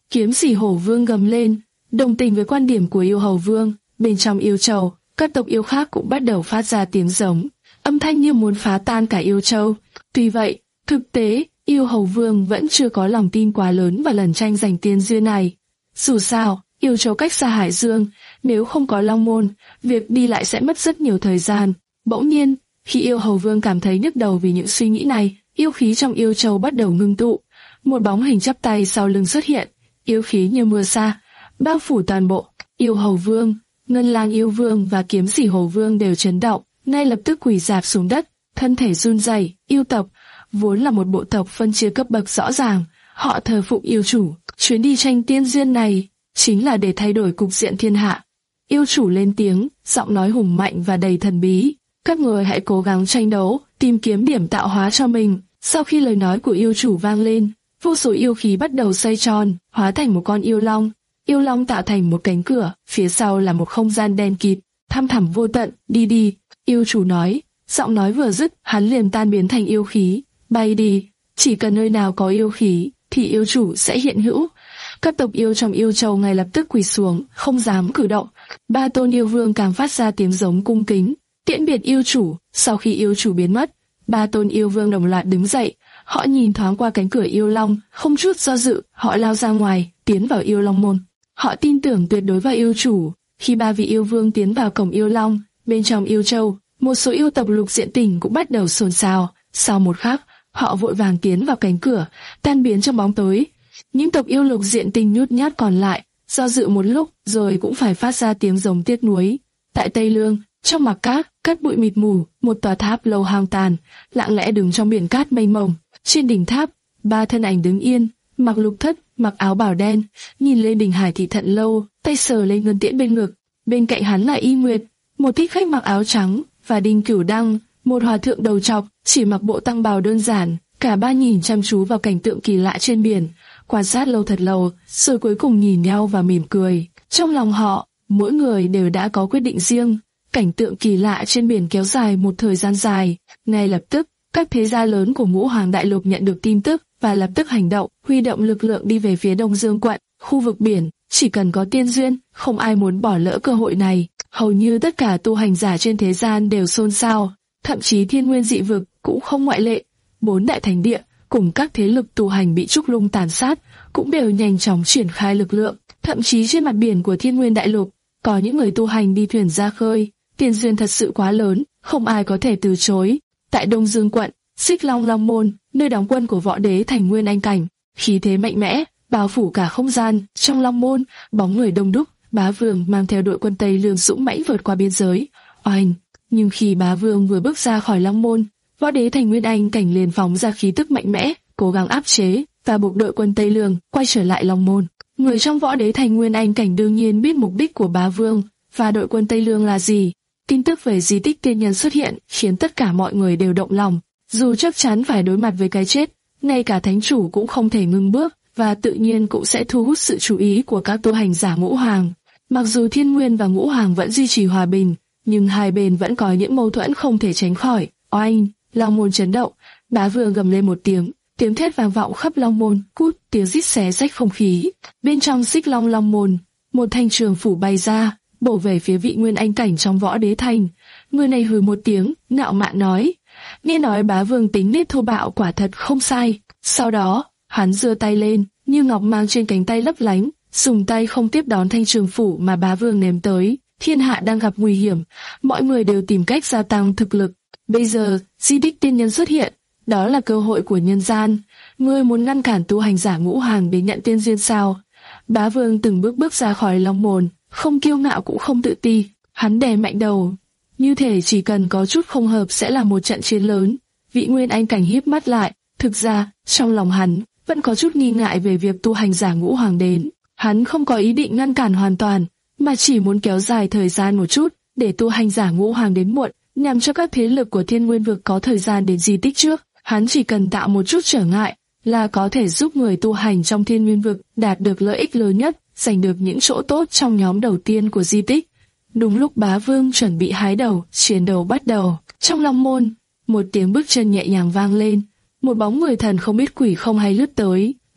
Kiếm Sĩ Hổ Vương gầm lên, đồng tình với quan điểm của Yêu Hầu Vương. Bên trong yêu châu, các tộc yêu khác cũng bắt đầu phát ra tiếng giống, âm thanh như muốn phá tan cả yêu châu. Tuy vậy, thực tế, Yêu Hầu Vương vẫn chưa có lòng tin quá lớn vào lần tranh giành tiên duyên này. Dù sao, yêu châu cách xa Hải Dương, nếu không có Long Môn, việc đi lại sẽ mất rất nhiều thời gian. Bỗng nhiên, khi Yêu Hầu Vương cảm thấy nhức đầu vì những suy nghĩ này, yêu khí trong yêu châu bắt đầu ngưng tụ. Một bóng hình chắp tay sau lưng xuất hiện, yêu khí như mưa sa, bao phủ toàn bộ. Yêu Hầu Vương, Ngân Lang Yêu Vương và Kiếm Sĩ Hổ Vương đều chấn động, ngay lập tức quỳ rạp xuống đất, thân thể run rẩy. Yêu tộc vốn là một bộ tộc phân chia cấp bậc rõ ràng, họ thờ phụng yêu chủ. Chuyến đi tranh tiên duyên này chính là để thay đổi cục diện thiên hạ. Yêu chủ lên tiếng, giọng nói hùng mạnh và đầy thần bí. Các người hãy cố gắng tranh đấu, tìm kiếm điểm tạo hóa cho mình. Sau khi lời nói của yêu chủ vang lên, vô số yêu khí bắt đầu xoay tròn, hóa thành một con yêu long. Yêu long tạo thành một cánh cửa, phía sau là một không gian đen kịt, thăm thẳm vô tận. Đi đi, yêu chủ nói. Giọng nói vừa dứt, hắn liền tan biến thành yêu khí. Bay đi, chỉ cần nơi nào có yêu khí, thì yêu chủ sẽ hiện hữu. Các tộc yêu trong yêu châu ngay lập tức quỳ xuống, không dám cử động. Ba tôn yêu vương càng phát ra tiếng giống cung kính, tiễn biệt yêu chủ. Sau khi yêu chủ biến mất, ba tôn yêu vương đồng loạt đứng dậy. Họ nhìn thoáng qua cánh cửa yêu long, không chút do dự, họ lao ra ngoài, tiến vào yêu long môn. Họ tin tưởng tuyệt đối vào yêu chủ. Khi ba vị yêu vương tiến vào cổng yêu long, bên trong yêu châu, một số yêu tộc lục diện tỉnh cũng bắt đầu xôn xao. Sau một khắc, họ vội vàng tiến vào cánh cửa, tan biến trong bóng tối. Những tộc yêu lục diện tình nhút nhát còn lại, do dự một lúc rồi cũng phải phát ra tiếng giống tiếc nuối. Tại Tây Lương, trong mặc cát, cát bụi mịt mù, một tòa tháp lâu hoang tàn, lặng lẽ đứng trong biển cát mênh mông. Trên đỉnh tháp, ba thân ảnh đứng yên, mặc lục thất, mặc áo bào đen, nhìn lên đỉnh Hải Thị Thận Lâu, tay sờ lên ngân tiễn bên ngực. Bên cạnh hắn là Y Nguyệt, một thích khách mặc áo trắng, và Đinh Cửu Đăng, một hòa thượng đầu trọc, chỉ mặc bộ tăng bào đơn giản. Cả ba nhìn chăm chú vào cảnh tượng kỳ lạ trên biển, quan sát lâu thật lâu, rồi cuối cùng nhìn nhau và mỉm cười. Trong lòng họ, mỗi người đều đã có quyết định riêng. Cảnh tượng kỳ lạ trên biển kéo dài một thời gian dài. Ngay lập tức, các thế gia lớn của Ngũ Hoàng Đại Lục nhận được tin tức và lập tức hành động, huy động lực lượng đi về phía Đông Dương quận, khu vực biển. Chỉ cần có tiên duyên, không ai muốn bỏ lỡ cơ hội này. Hầu như tất cả tu hành giả trên thế gian đều xôn xao, thậm chí Thiên Nguyên dị vực cũng không ngoại lệ. Bốn đại thánh địa cùng các thế lực tu hành bị Trúc Lung tàn sát cũng đều nhanh chóng triển khai lực lượng. Thậm chí trên mặt biển của Thiên Nguyên Đại Lục, có những người tu hành đi thuyền ra khơi. Tiền duyên thật sự quá lớn, không ai có thể từ chối. Tại Đông Dương quận, Xích Long Long Môn, nơi đóng quân của võ đế Thành Nguyên Anh Cảnh, khí thế mạnh mẽ bao phủ cả không gian. Trong Long Môn, bóng người đông đúc. Bá Vương mang theo đội quân Tây Lương dũng mãnh vượt qua biên giới. Oanh! Nhưng khi Bá Vương vừa bước ra khỏi Long Môn, võ đế Thành Nguyên Anh Cảnh liền phóng ra khí tức mạnh mẽ, cố gắng áp chế và buộc đội quân Tây Lương quay trở lại Long Môn. Người trong võ đế Thành Nguyên Anh Cảnh đương nhiên biết mục đích của Bá Vương và đội quân Tây Lương là gì. Tin tức về di tích tiên nhân xuất hiện khiến tất cả mọi người đều động lòng. Dù chắc chắn phải đối mặt với cái chết, ngay cả thánh chủ cũng không thể ngưng bước, và tự nhiên cũng sẽ thu hút sự chú ý của các tu hành giả Ngũ Hoàng. Mặc dù Thiên Nguyên và Ngũ Hoàng vẫn duy trì hòa bình, nhưng hai bên vẫn có những mâu thuẫn không thể tránh khỏi. Oanh! Long Môn chấn động, Bá Vương gầm lên một tiếng, tiếng thét vang vọng khắp Long Môn. Cút! Tiếng rít xé rách không khí. Bên trong Xích Long Long Môn, một thanh trường phủ bay ra, bổ về phía vị Nguyên Anh Cảnh trong võ đế thành. Người này hừ một tiếng, ngạo mạn nói: nghe nói Bá Vương tính nết thô bạo quả thật không sai. Sau đó, hắn giơ tay lên, như ngọc mang trên cánh tay lấp lánh, dùng tay không tiếp đón thanh trường phủ mà Bá Vương ném tới. Thiên hạ đang gặp nguy hiểm, mọi người đều tìm cách gia tăng thực lực. Bây giờ, di tích tiên nhân xuất hiện, đó là cơ hội của nhân gian. Ngươi muốn ngăn cản tu hành giả Ngũ Hoàng để nhận tiên duyên sao? Bá Vương từng bước bước ra khỏi Long Môn, không kiêu ngạo cũng không tự ti. Hắn đè mạnh đầu, như thể chỉ cần có chút không hợp sẽ là một trận chiến lớn. Vị Nguyên Anh Cảnh híp mắt lại, thực ra, trong lòng hắn vẫn có chút nghi ngại về việc tu hành giả Ngũ Hoàng đến. Hắn không có ý định ngăn cản hoàn toàn, mà chỉ muốn kéo dài thời gian một chút, để tu hành giả Ngũ Hoàng đến muộn, nhằm cho các thế lực của Thiên Nguyên vực có thời gian đến di tích trước. Hắn chỉ cần tạo một chút trở ngại, là có thể giúp người tu hành trong Thiên Nguyên vực đạt được lợi ích lớn nhất, giành được những chỗ tốt trong nhóm đầu tiên của di tích. Đúng lúc Bá Vương chuẩn bị hái đầu, chiến đấu bắt đầu. Trong Long Môn, một tiếng bước chân nhẹ nhàng vang lên, một bóng người thần không biết quỷ không hay lướt tới.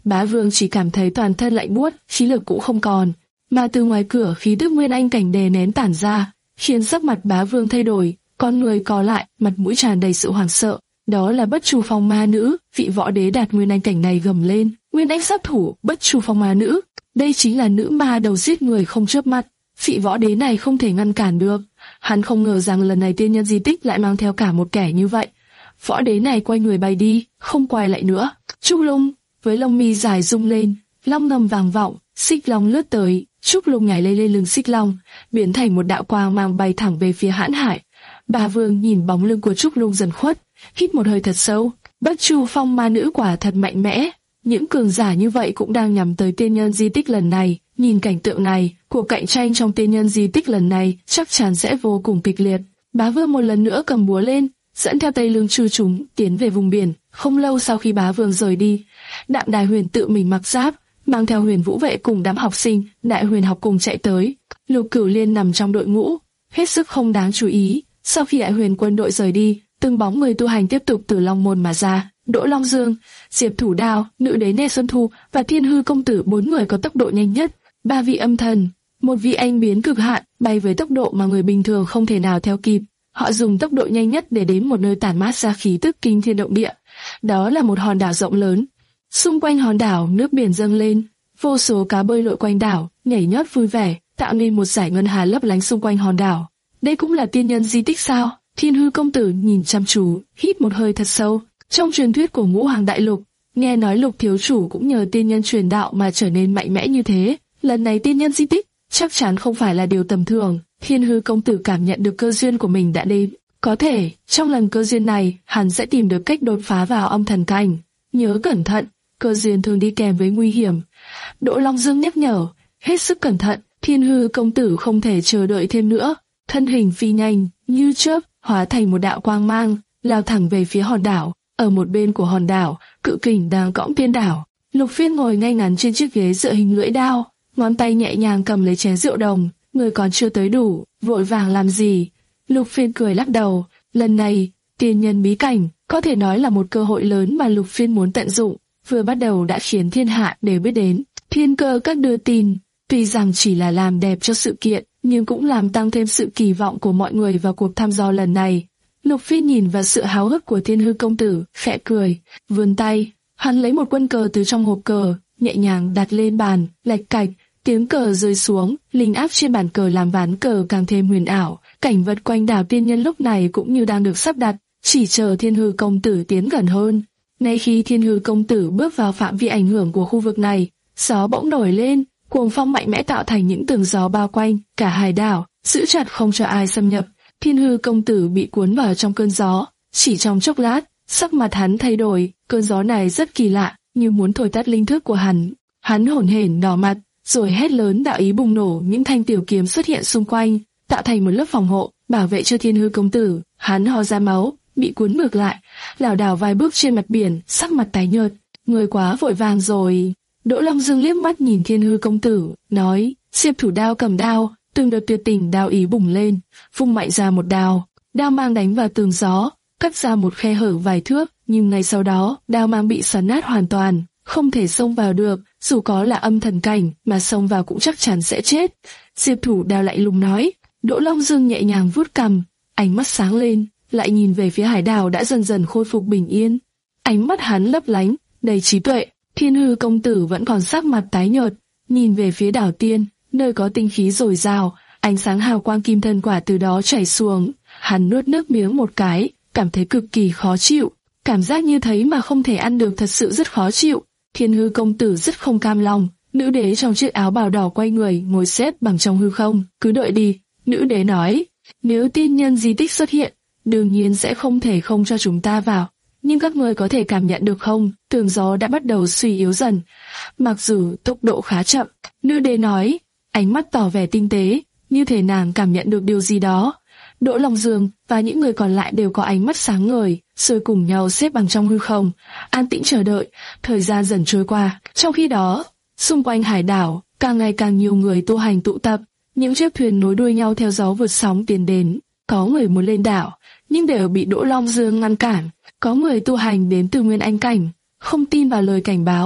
Bá Vương chỉ cảm thấy toàn thân lạnh buốt, khí lực cũng không còn, mà từ ngoài cửa khí tức nguyên anh cảnh đè nén tản ra, khiến sắc mặt Bá Vương thay đổi, con người co lại, mặt mũi tràn đầy sự hoảng sợ. Đó là Bất Chu Phong ma nữ, vị võ đế đạt nguyên anh cảnh này gầm lên, nguyên anh sát thủ, Bất Chu Phong ma nữ, đây chính là nữ ma đầu giết người không chớp mắt, vị võ đế này không thể ngăn cản được. Hắn không ngờ rằng lần này tiên nhân di tích lại mang theo cả một kẻ như vậy. Võ đế này quay người bay đi, không quay lại nữa. Trúc Lung với lông mi dài rung lên, long ngầm vang vọng, xích long lướt tới, Trúc Lung nhảy lên lên lưng xích long, biến thành một đạo quang mang bay thẳng về phía Hãn Hải. Bá Vương nhìn bóng lưng của Trúc Lung dần khuất, hít một hơi thật sâu. Bất Chu Phong ma nữ quả thật mạnh mẽ, những cường giả như vậy cũng đang nhắm tới tiên nhân di tích lần này. Nhìn cảnh tượng này, cuộc cạnh tranh trong tiên nhân di tích lần này chắc chắn sẽ vô cùng kịch liệt. Bá Vương một lần nữa cầm búa lên, dẫn theo Tây Lương Chư chúng tiến về vùng biển. Không lâu sau khi Bá Vương rời đi, Đạm Đài Huyền tự mình mặc giáp, mang theo Huyền Vũ vệ cùng đám học sinh Đại Huyền học cùng chạy tới. Lục Cửu Liên nằm trong đội ngũ, hết sức không đáng chú ý. Sau khi Đại Huyền quân đội rời đi, từng bóng người tu hành tiếp tục từ Long Môn mà ra. Đỗ Long Dương, Diệp Thủ Đao, Nữ Đế Nê Xuân Thu và Thiên Hư Công Tử, bốn người có tốc độ nhanh nhất. Ba vị âm thần, một vị anh biến cực hạn, bay với tốc độ mà người bình thường không thể nào theo kịp. Họ dùng tốc độ nhanh nhất để đến một nơi tản mát ra khí tức kinh thiên động địa. Đó là một hòn đảo rộng lớn. Xung quanh hòn đảo nước biển dâng lên, vô số cá bơi lội quanh đảo, nhảy nhót vui vẻ, tạo nên một dải ngân hà lấp lánh xung quanh hòn đảo. Đây cũng là tiên nhân di tích sao? Thiên Hư Công Tử nhìn chăm chú, hít một hơi thật sâu. Trong truyền thuyết của Ngũ Hoàng Đại Lục, nghe nói Lục thiếu chủ cũng nhờ tiên nhân truyền đạo mà trở nên mạnh mẽ như thế. Lần này tiên nhân di tích chắc chắn không phải là điều tầm thường. Thiên Hư Công Tử cảm nhận được cơ duyên của mình đã đến. Có thể trong lần cơ duyên này, hắn sẽ tìm được cách đột phá vào âm thần cảnh. Nhớ cẩn thận, cơ duyên thường đi kèm với nguy hiểm. Đỗ Long Dương nhắc nhở, hết sức cẩn thận. Thiên Hư Công Tử không thể chờ đợi thêm nữa, thân hình phi nhanh như chớp, hóa thành một đạo quang mang, lao thẳng về phía hòn đảo. Ở một bên của hòn đảo, Cự Kình đang cõng tiên đảo. Lục Phiên ngồi ngay ngắn trên chiếc ghế dựa hình lưỡi đao, ngón tay nhẹ nhàng cầm lấy chén rượu đồng. Người còn chưa tới đủ, vội vàng làm gì? Lục Phiên cười lắc đầu. Lần này, tiên nhân bí cảnh có thể nói là một cơ hội lớn mà Lục Phiên muốn tận dụng. Vừa bắt đầu đã khiến thiên hạ đều biết đến. Thiên Cơ Các đưa tin, tuy rằng chỉ là làm đẹp cho sự kiện, nhưng cũng làm tăng thêm sự kỳ vọng của mọi người vào cuộc thăm dò lần này. Lục Phiên nhìn vào sự háo hức của Thiên Hư Công Tử, khẽ cười, vươn tay, hắn lấy một quân cờ từ trong hộp cờ, nhẹ nhàng đặt lên bàn, lạch cạch, tiếng cờ rơi xuống, linh áp trên bàn cờ làm ván cờ càng thêm huyền ảo. Cảnh vật quanh đảo tiên nhân lúc này cũng như đang được sắp đặt, chỉ chờ Thiên Hư Công Tử tiến gần hơn. Ngay khi Thiên Hư Công Tử bước vào phạm vi ảnh hưởng của khu vực này, gió bỗng nổi lên, cuồng phong mạnh mẽ tạo thành những tường gió bao quanh cả hải đảo, giữ chặt không cho ai xâm nhập. Thiên Hư Công Tử bị cuốn vào trong cơn gió, chỉ trong chốc lát, sắc mặt hắn thay đổi. Cơn gió này rất kỳ lạ, như muốn thổi tắt linh thức của hắn. Hắn hổn hển đỏ mặt, rồi hét lớn, đạo ý bùng nổ, những thanh tiểu kiếm xuất hiện xung quanh, tạo thành một lớp phòng hộ, bảo vệ cho Thiên Hư Công Tử. Hắn ho ra máu, bị cuốn ngược lại, lảo đảo vài bước trên mặt biển, sắc mặt tái nhợt. Người quá vội vàng rồi. Đỗ Long Dương liếc mắt nhìn Thiên Hư Công Tử, nói, Diệp Thủ Đao cầm đao, từng đợt tuyệt tình đao ý bùng lên, vung mạnh ra một đao, đao mang đánh vào tường gió, cắt ra một khe hở vài thước, nhưng ngay sau đó, đao mang bị xoắn nát hoàn toàn, không thể xông vào được, dù có là âm thần cảnh, mà xông vào cũng chắc chắn sẽ chết. Diệp Thủ Đao lại lùng nói. Đỗ Long Dương nhẹ nhàng vuốt cằm, ánh mắt sáng lên, lại nhìn về phía hải đảo đã dần dần khôi phục bình yên. Ánh mắt hắn lấp lánh, đầy trí tuệ. Thiên Hư Công Tử vẫn còn sắc mặt tái nhợt, nhìn về phía đảo tiên, nơi có tinh khí dồi dào, ánh sáng hào quang kim thân quả từ đó chảy xuống. Hắn nuốt nước miếng một cái, cảm thấy cực kỳ khó chịu, cảm giác như thấy mà không thể ăn được thật sự rất khó chịu. Thiên Hư Công Tử rất không cam lòng. Nữ đế trong chiếc áo bào đỏ quay người ngồi xếp bằng trong hư không. Cứ đợi đi, nữ đế nói, nếu tiên nhân di tích xuất hiện, đương nhiên sẽ không thể không cho chúng ta vào. Nhưng các người có thể cảm nhận được không, tường gió đã bắt đầu suy yếu dần, mặc dù tốc độ khá chậm. Nữ đế nói, ánh mắt tỏ vẻ tinh tế, như thể nàng cảm nhận được điều gì đó. Đỗ Long Dương và những người còn lại đều có ánh mắt sáng ngời, rồi cùng nhau xếp bằng trong hư không, an tĩnh chờ đợi. Thời gian dần trôi qua, trong khi đó, xung quanh hải đảo, càng ngày càng nhiều người tu hành tụ tập, những chiếc thuyền nối đuôi nhau theo gió vượt sóng tiến đến. Có người muốn lên đảo, nhưng đều bị Đỗ Long Dương ngăn cản. Có người tu hành đến từ Nguyên Anh cảnh, không tin vào lời cảnh báo,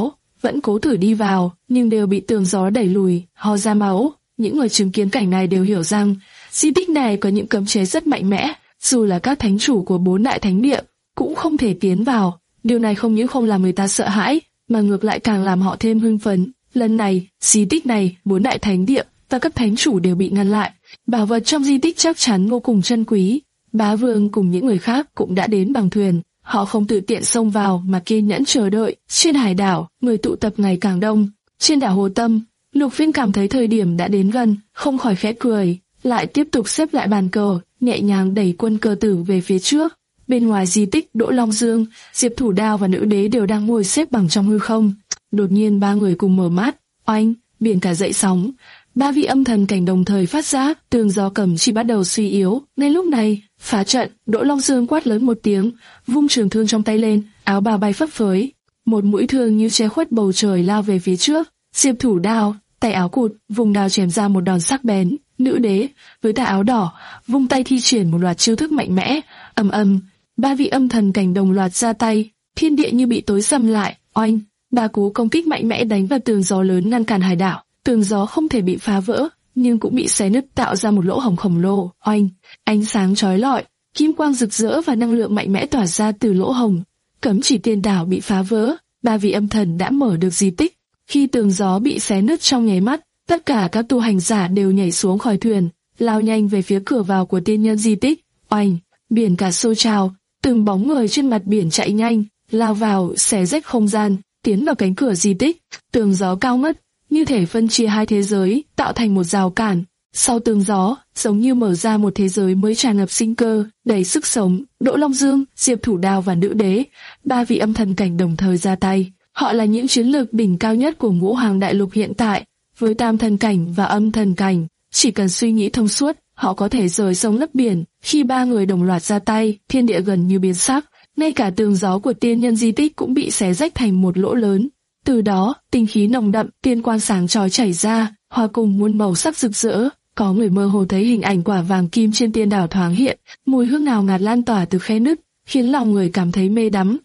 vẫn cố thử đi vào, nhưng đều bị tường gió đẩy lùi, ho ra máu. Những người chứng kiến cảnh này đều hiểu rằng di tích này có những cấm chế rất mạnh mẽ, dù là các thánh chủ của bốn đại thánh địa cũng không thể tiến vào. Điều này không những không làm người ta sợ hãi, mà ngược lại càng làm họ thêm hưng phấn. Lần này, di tích này, bốn đại thánh địa và các thánh chủ đều bị ngăn lại. Bảo vật trong di tích chắc chắn vô cùng chân quý. Bá Vương cùng những người khác cũng đã đến bằng thuyền. Họ không tự tiện xông vào mà kiên nhẫn chờ đợi. Trên hải đảo, người tụ tập ngày càng đông. Trên đảo Hồ Tâm, Lục Phiên cảm thấy thời điểm đã đến gần, không khỏi khẽ cười, lại tiếp tục xếp lại bàn cờ, nhẹ nhàng đẩy quân cờ tử về phía trước. Bên ngoài di tích, Đỗ Long Dương, Diệp Thủ Đao và Nữ Đế đều đang ngồi xếp bằng trong hư không. Đột nhiên ba người cùng mở mắt, oanh, biển cả dậy sóng. Ba vị âm thần cảnh đồng thời phát ra, tường gió cầm chỉ bắt đầu suy yếu. Ngay lúc này, phá trận, Đỗ Long Dương quát lớn một tiếng, vung trường thương trong tay lên, áo bào bay phấp phới. Một mũi thương như che khuất bầu trời lao về phía trước. Diệp Thủ Đao, tay áo cụt, vùng đao chém ra một đòn sắc bén. Nữ Đế, với tà áo đỏ, vung tay thi triển một loạt chiêu thức mạnh mẽ. Ầm ầm, ba vị âm thần cảnh đồng loạt ra tay, thiên địa như bị tối sầm lại. Oanh, ba cú công kích mạnh mẽ đánh vào tường gió lớn ngăn cản hải đảo. Tường gió không thể bị phá vỡ, nhưng cũng bị xé nứt tạo ra một lỗ hổng khổng lồ. Oanh, ánh sáng chói lọi, kim quang rực rỡ và năng lượng mạnh mẽ tỏa ra từ lỗ hổng. Cấm chỉ tiên đảo bị phá vỡ, ba vị âm thần đã mở được di tích. Khi tường gió bị xé nứt trong nháy mắt, tất cả các tu hành giả đều nhảy xuống khỏi thuyền, lao nhanh về phía cửa vào của tiên nhân di tích. Oanh, biển cả sôi trào, từng bóng người trên mặt biển chạy nhanh, lao vào, xé rách không gian, tiến vào cánh cửa di tích. Tường gió cao ngất, như thể phân chia hai thế giới, tạo thành một rào cản. Sau tường gió, giống như mở ra một thế giới mới tràn ngập sinh cơ, đầy sức sống. Đỗ Long Dương, Diệp Thủ Đao và Nữ Đế, ba vị âm thần cảnh đồng thời ra tay. Họ là những chiến lược đỉnh cao nhất của Ngũ Hoàng Đại Lục hiện tại, với tam thần cảnh và âm thần cảnh. Chỉ cần suy nghĩ thông suốt, họ có thể rời sông lấp biển. Khi ba người đồng loạt ra tay, thiên địa gần như biến sắc. Ngay cả tường gió của tiên nhân di tích cũng bị xé rách thành một lỗ lớn. Từ đó, tinh khí nồng đậm, tiên quang sáng chói chảy ra, hòa cùng muôn màu sắc rực rỡ. Có người mơ hồ thấy hình ảnh quả vàng kim trên tiên đảo thoáng hiện, mùi hương nào ngạt lan tỏa từ khe nứt, khiến lòng người cảm thấy mê đắm.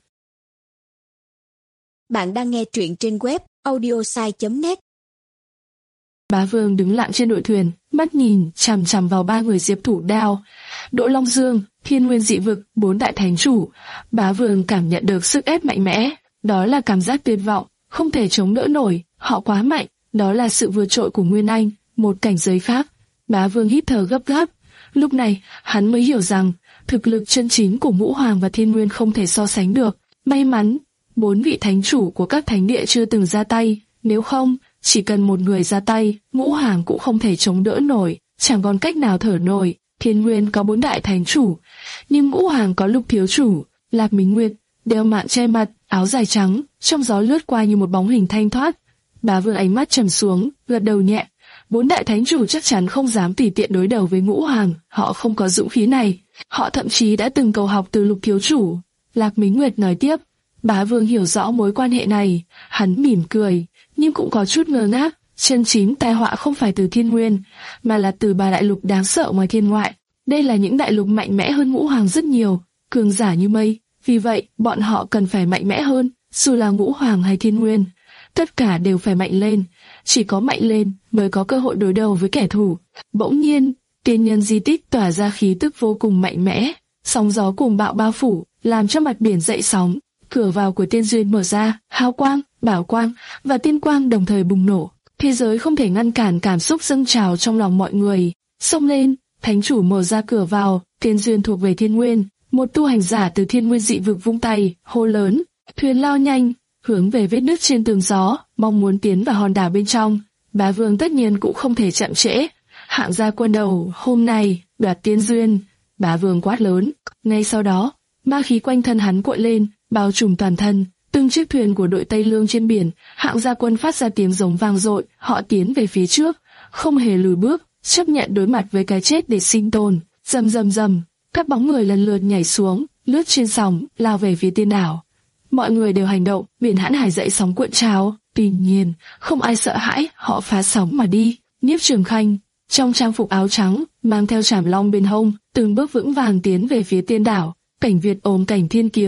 Bạn đang nghe truyện trên web audiosai chấm net. Bá Vương đứng lặng trên đội thuyền, mắt nhìn chằm chằm vào ba người Diệp Thủ Đao, Đỗ Long Dương, Thiên Nguyên Dị Vực, bốn đại thánh chủ. Bá Vương cảm nhận được sức ép mạnh mẽ, đó là cảm giác tuyệt vọng, không thể chống đỡ nổi, họ quá mạnh, đó là sự vượt trội của Nguyên Anh, một cảnh giới khác. Bá Vương hít thở gấp gáp, lúc này hắn mới hiểu rằng thực lực chân chính của Ngũ Hoàng và Thiên Nguyên không thể so sánh được. May mắn, bốn vị thánh chủ của các thánh địa chưa từng ra tay, nếu không, chỉ cần một người ra tay, Ngũ Hoàng cũng không thể chống đỡ nổi, chẳng còn cách nào thở nổi. Thiên Nguyên có bốn đại thánh chủ, nhưng Ngũ Hoàng có Lục thiếu chủ, Lạc Minh Nguyệt, đeo mạng che mặt, áo dài trắng, trong gió lướt qua như một bóng hình thanh thoát. Bá Vương ánh mắt trầm xuống, gật đầu nhẹ. Bốn đại thánh chủ chắc chắn không dám tùy tiện đối đầu với Ngũ Hoàng, họ không có dũng khí này. Họ thậm chí đã từng cầu học từ Lục thiếu chủ. Lạc Minh Nguyệt nói tiếp. Bá Vương hiểu rõ mối quan hệ này, hắn mỉm cười, nhưng cũng có chút ngơ ngác. Chân chính tai họa không phải từ Thiên Nguyên, mà là từ ba đại lục đáng sợ ngoài thiên ngoại. Đây là những đại lục mạnh mẽ hơn Ngũ Hoàng rất nhiều, cường giả như mây. Vì vậy, bọn họ cần phải mạnh mẽ hơn, dù là Ngũ Hoàng hay Thiên Nguyên. Tất cả đều phải mạnh lên, chỉ có mạnh lên mới có cơ hội đối đầu với kẻ thù. Bỗng nhiên, tiên nhân di tích tỏa ra khí tức vô cùng mạnh mẽ, sóng gió cuồng bạo bao phủ, làm cho mặt biển dậy sóng. Cửa vào của tiên duyên mở ra, hào quang, bảo quang và tiên quang đồng thời bùng nổ. Thế giới không thể ngăn cản cảm xúc dâng trào trong lòng mọi người. Xông lên, thánh chủ mở ra cửa vào, tiên duyên thuộc về Thiên Nguyên. Một tu hành giả từ Thiên Nguyên Dị Vực vung tay, hô lớn, thuyền lao nhanh, hướng về vết nứt trên tường gió, mong muốn tiến vào hòn đảo bên trong. Bá Vương tất nhiên cũng không thể chậm trễ. Hạng gia quân đầu, hôm nay, đoạt tiên duyên. Bá Vương quát lớn. Ngay sau đó, ma khí quanh thân hắn cuộn lên, bao trùm toàn thân. Từng chiếc thuyền của đội Tây Lương trên biển, hạng gia quân phát ra tiếng giống vang dội, họ tiến về phía trước, không hề lùi bước, chấp nhận đối mặt với cái chết để sinh tồn. Rầm rầm rầm, các bóng người lần lượt nhảy xuống, lướt trên sóng, lao về phía tiên đảo. Mọi người đều hành động, biển hãn hải dậy sóng cuộn trào. Tuy nhiên, không ai sợ hãi, họ phá sóng mà đi. Nhiếp Trường Khanh, trong trang phục áo trắng, mang theo trảm long bên hông, từng bước vững vàng tiến về phía tiên đảo. Cảnh Việt ôm Cảnh Thiên kiếm,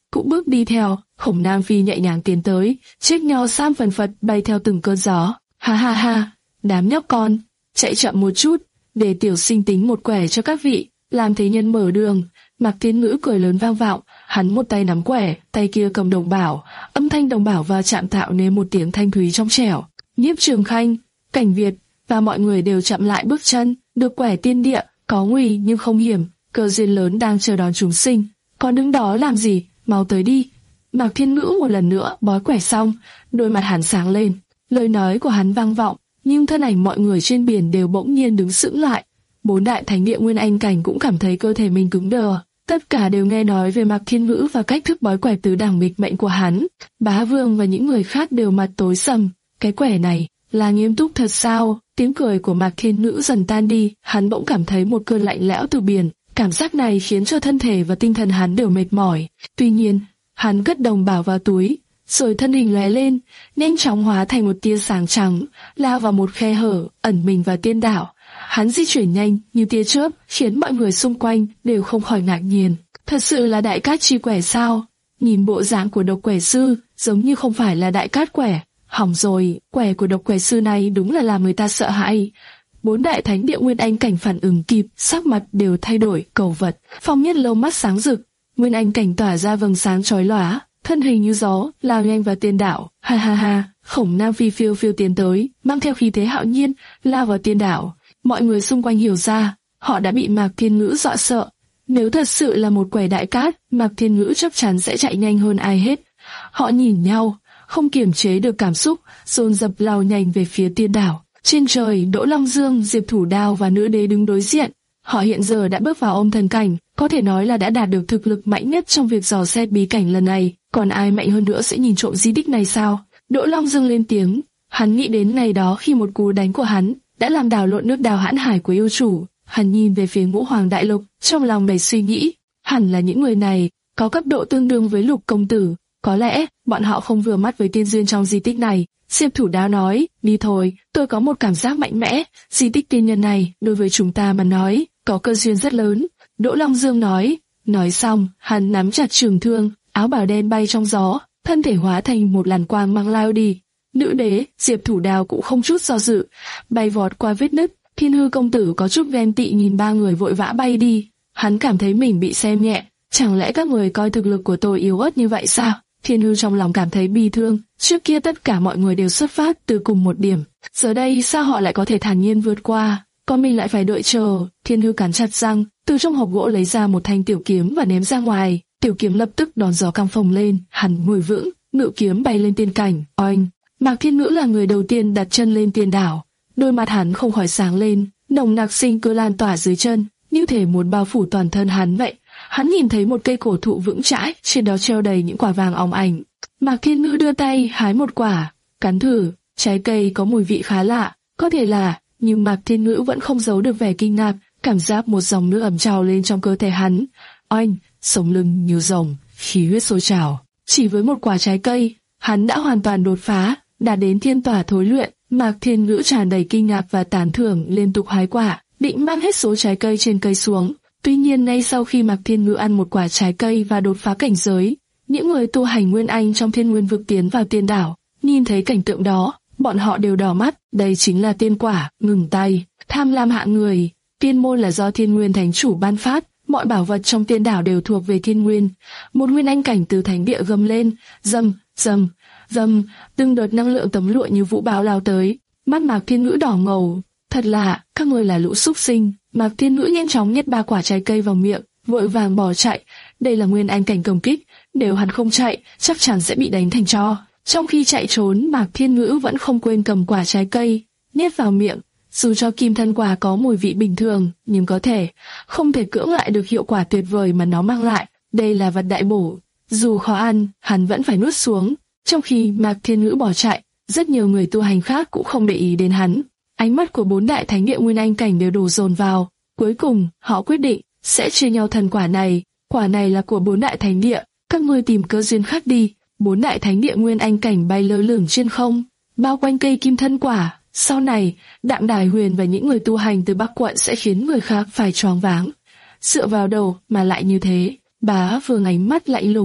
cũng bước đi theo. Khổng Nam Phi nhẹ nhàng tiến tới, chiếc nho sam phần phật bay theo từng cơn gió. Ha ha ha, đám nhóc con, chạy chậm một chút, để tiểu sinh tính một quẻ cho các vị. Làm thế nhân mở đường. Mạc Thiên Ngữ cười lớn vang vọng, hắn một tay nắm quẻ, tay kia cầm đồng bảo, âm thanh đồng bảo va chạm tạo nên một tiếng thanh thúy trong trẻo. Nhiếp Trường Khanh, Cảnh Việt và mọi người đều chậm lại bước chân. Được quẻ tiên địa, có nguy nhưng không hiểm, cơ duyên lớn đang chờ đón chúng sinh. Còn đứng đó làm gì, mau tới đi. Mạc Thiên Ngữ một lần nữa bói quẻ xong, đôi mặt hắn sáng lên. Lời nói của hắn vang vọng, nhưng thân ảnh mọi người trên biển đều bỗng nhiên đứng sững lại. Bốn đại thánh địa Nguyên Anh cảnh cũng cảm thấy cơ thể mình cứng đờ. Tất cả đều nghe nói về Mạc Thiên Ngữ và cách thức bói quẻ tứ đẳng nghịch mệnh của hắn. Bá Vương và những người khác đều mặt tối sầm. Cái quẻ này là nghiêm túc thật sao? Tiếng cười của Mạc Thiên Ngữ dần tan đi, hắn bỗng cảm thấy một cơn lạnh lẽo từ biển. Cảm giác này khiến cho thân thể và tinh thần hắn đều mệt mỏi. Tuy nhiên, hắn cất đồng bảo vào túi, rồi thân hình lóe lên, nhanh chóng hóa thành một tia sáng trắng, lao vào một khe hở, ẩn mình vào tiên đảo. Hắn di chuyển nhanh như tia chớp, khiến mọi người xung quanh đều không khỏi ngạc nhiên. Thật sự là đại cát chi quẻ sao? Nhìn bộ dạng của độc quẻ sư, giống như không phải là đại cát quẻ. Hỏng rồi, quẻ của độc quẻ sư này đúng là làm người ta sợ hãi. Bốn đại thánh địa Nguyên Anh cảnh phản ứng kịp, sắc mặt đều thay đổi, cầu vật. Phong Nhất Lâu mắt sáng rực, Nguyên Anh cảnh tỏa ra vầng sáng chói lóa, thân hình như gió, lao nhanh vào tiên đảo. Ha ha ha, Khổng Nam Phi phiêu phiêu tiến tới, mang theo khí thế hạo nhiên, lao vào tiên đảo. Mọi người xung quanh hiểu ra, họ đã bị Mạc Thiên Ngữ dọa sợ. Nếu thật sự là một quẻ đại cát, Mạc Thiên Ngữ chắc chắn sẽ chạy nhanh hơn ai hết. Họ nhìn nhau, không kiềm chế được cảm xúc, dồn dập lao nhanh về phía tiên đảo. Trên trời, Đỗ Long Dương, Diệp Thủ Đao và Nữ Đế đứng đối diện. Họ hiện giờ đã bước vào Ôm Thần cảnh, có thể nói là đã đạt được thực lực mạnh nhất trong việc dò xét bí cảnh lần này. Còn ai mạnh hơn nữa sẽ nhìn trộm di tích này sao? Đỗ Long Dương lên tiếng. Hắn nghĩ đến ngày đó khi một cú đánh của hắn đã làm đảo lộn nước Đào Hãn Hải của yêu chủ. Hắn nhìn về phía Ngũ Hoàng Đại Lục, trong lòng đầy suy nghĩ. Hẳn là những người này có cấp độ tương đương với Lục công tử. Có lẽ bọn họ không vừa mắt với tiên duyên trong di tích này. Diệp Thủ Đao nói, đi thôi, tôi có một cảm giác mạnh mẽ. Di tích tiên nhân này đối với chúng ta mà nói có cơ duyên rất lớn. Đỗ Long Dương nói. Nói xong, hắn nắm chặt trường thương, áo bào đen bay trong gió, thân thể hóa thành một làn quang mang lao đi. Nữ Đế, Diệp Thủ Đao cũng không chút do dự, bay vọt qua vết nứt. Thiên Hư công tử có chút ghen tị nhìn ba người vội vã bay đi. Hắn cảm thấy mình bị xem nhẹ. Chẳng lẽ các người coi thực lực của tôi yếu ớt như vậy sao? Thiên Hư trong lòng cảm thấy bi thương. Trước kia tất cả mọi người đều xuất phát từ cùng một điểm, giờ đây sao họ lại có thể thản nhiên vượt qua, còn mình lại phải đợi chờ. Thiên Hư cắn chặt răng, từ trong hộp gỗ lấy ra một thanh tiểu kiếm và ném ra ngoài. Tiểu kiếm lập tức đón gió căng phồng lên, hắn ngồi vững, ngự kiếm bay lên tiên cảnh. Oanh! Mạc Thiên Ngữ là người đầu tiên đặt chân lên tiên đảo, đôi mặt hắn không khỏi sáng lên, nồng nặc sinh cơ lan tỏa dưới chân, như thể muốn bao phủ toàn thân hắn vậy. Hắn nhìn thấy một cây cổ thụ vững chãi, trên đó treo đầy những quả vàng óng ánh. Mạc Thiên Ngữ đưa tay hái một quả, cắn thử, trái cây có mùi vị khá lạ, có thể là, nhưng Mạc Thiên Ngữ vẫn không giấu được vẻ kinh ngạc, cảm giác một dòng nước ẩm trào lên trong cơ thể hắn. Oanh, sống lưng như rồng, khí huyết sôi trào. Chỉ với một quả trái cây, hắn đã hoàn toàn đột phá, đạt đến thiên tỏa thối luyện. Mạc Thiên Ngữ tràn đầy kinh ngạc và tán thưởng, liên tục hái quả, định mang hết số trái cây trên cây xuống. Tuy nhiên ngay sau khi Mạc Thiên Ngữ ăn một quả trái cây và đột phá cảnh giới, những người tu hành Nguyên Anh trong Thiên Nguyên vực tiến vào tiên đảo, nhìn thấy cảnh tượng đó, bọn họ đều đỏ mắt. Đây chính là tiên quả. Ngừng tay, tham lam hạng người. Tiên môn là do Thiên Nguyên Thánh Chủ ban phát, mọi bảo vật trong tiên đảo đều thuộc về Thiên Nguyên. Một Nguyên Anh cảnh từ thánh địa gầm lên, dầm, dầm, dầm, từng đợt năng lượng tấm lụa như vũ bão lao tới. Mắt Mạc Thiên Ngữ đỏ ngầu. Thật lạ, các người là lũ súc sinh. Mạc Thiên Ngữ nhanh chóng nhét ba quả trái cây vào miệng, vội vàng bỏ chạy. Đây là Nguyên Anh cảnh công kích, nếu hắn không chạy, chắc chắn sẽ bị đánh thành tro. Trong khi chạy trốn, Mạc Thiên Ngữ vẫn không quên cầm quả trái cây, nhét vào miệng. Dù cho kim thân quả có mùi vị bình thường, nhưng có thể không thể cưỡng lại được hiệu quả tuyệt vời mà nó mang lại. Đây là vật đại bổ, dù khó ăn, hắn vẫn phải nuốt xuống. Trong khi Mạc Thiên Ngữ bỏ chạy, rất nhiều người tu hành khác cũng không để ý đến hắn. Ánh mắt của bốn đại thánh địa Nguyên Anh cảnh đều đổ dồn vào. Cuối cùng, họ quyết định sẽ chia nhau thần quả này. Quả này là của bốn đại thánh địa, các ngươi tìm cơ duyên khác đi. Bốn đại thánh địa Nguyên Anh cảnh bay lơ lửng trên không, bao quanh cây kim thân quả. Sau này, Đạm Đài Huyền và những người tu hành từ Bắc quận sẽ khiến người khác phải choáng váng. Dựa vào đầu mà lại như thế. Bá Vương ánh mắt lạnh lùng,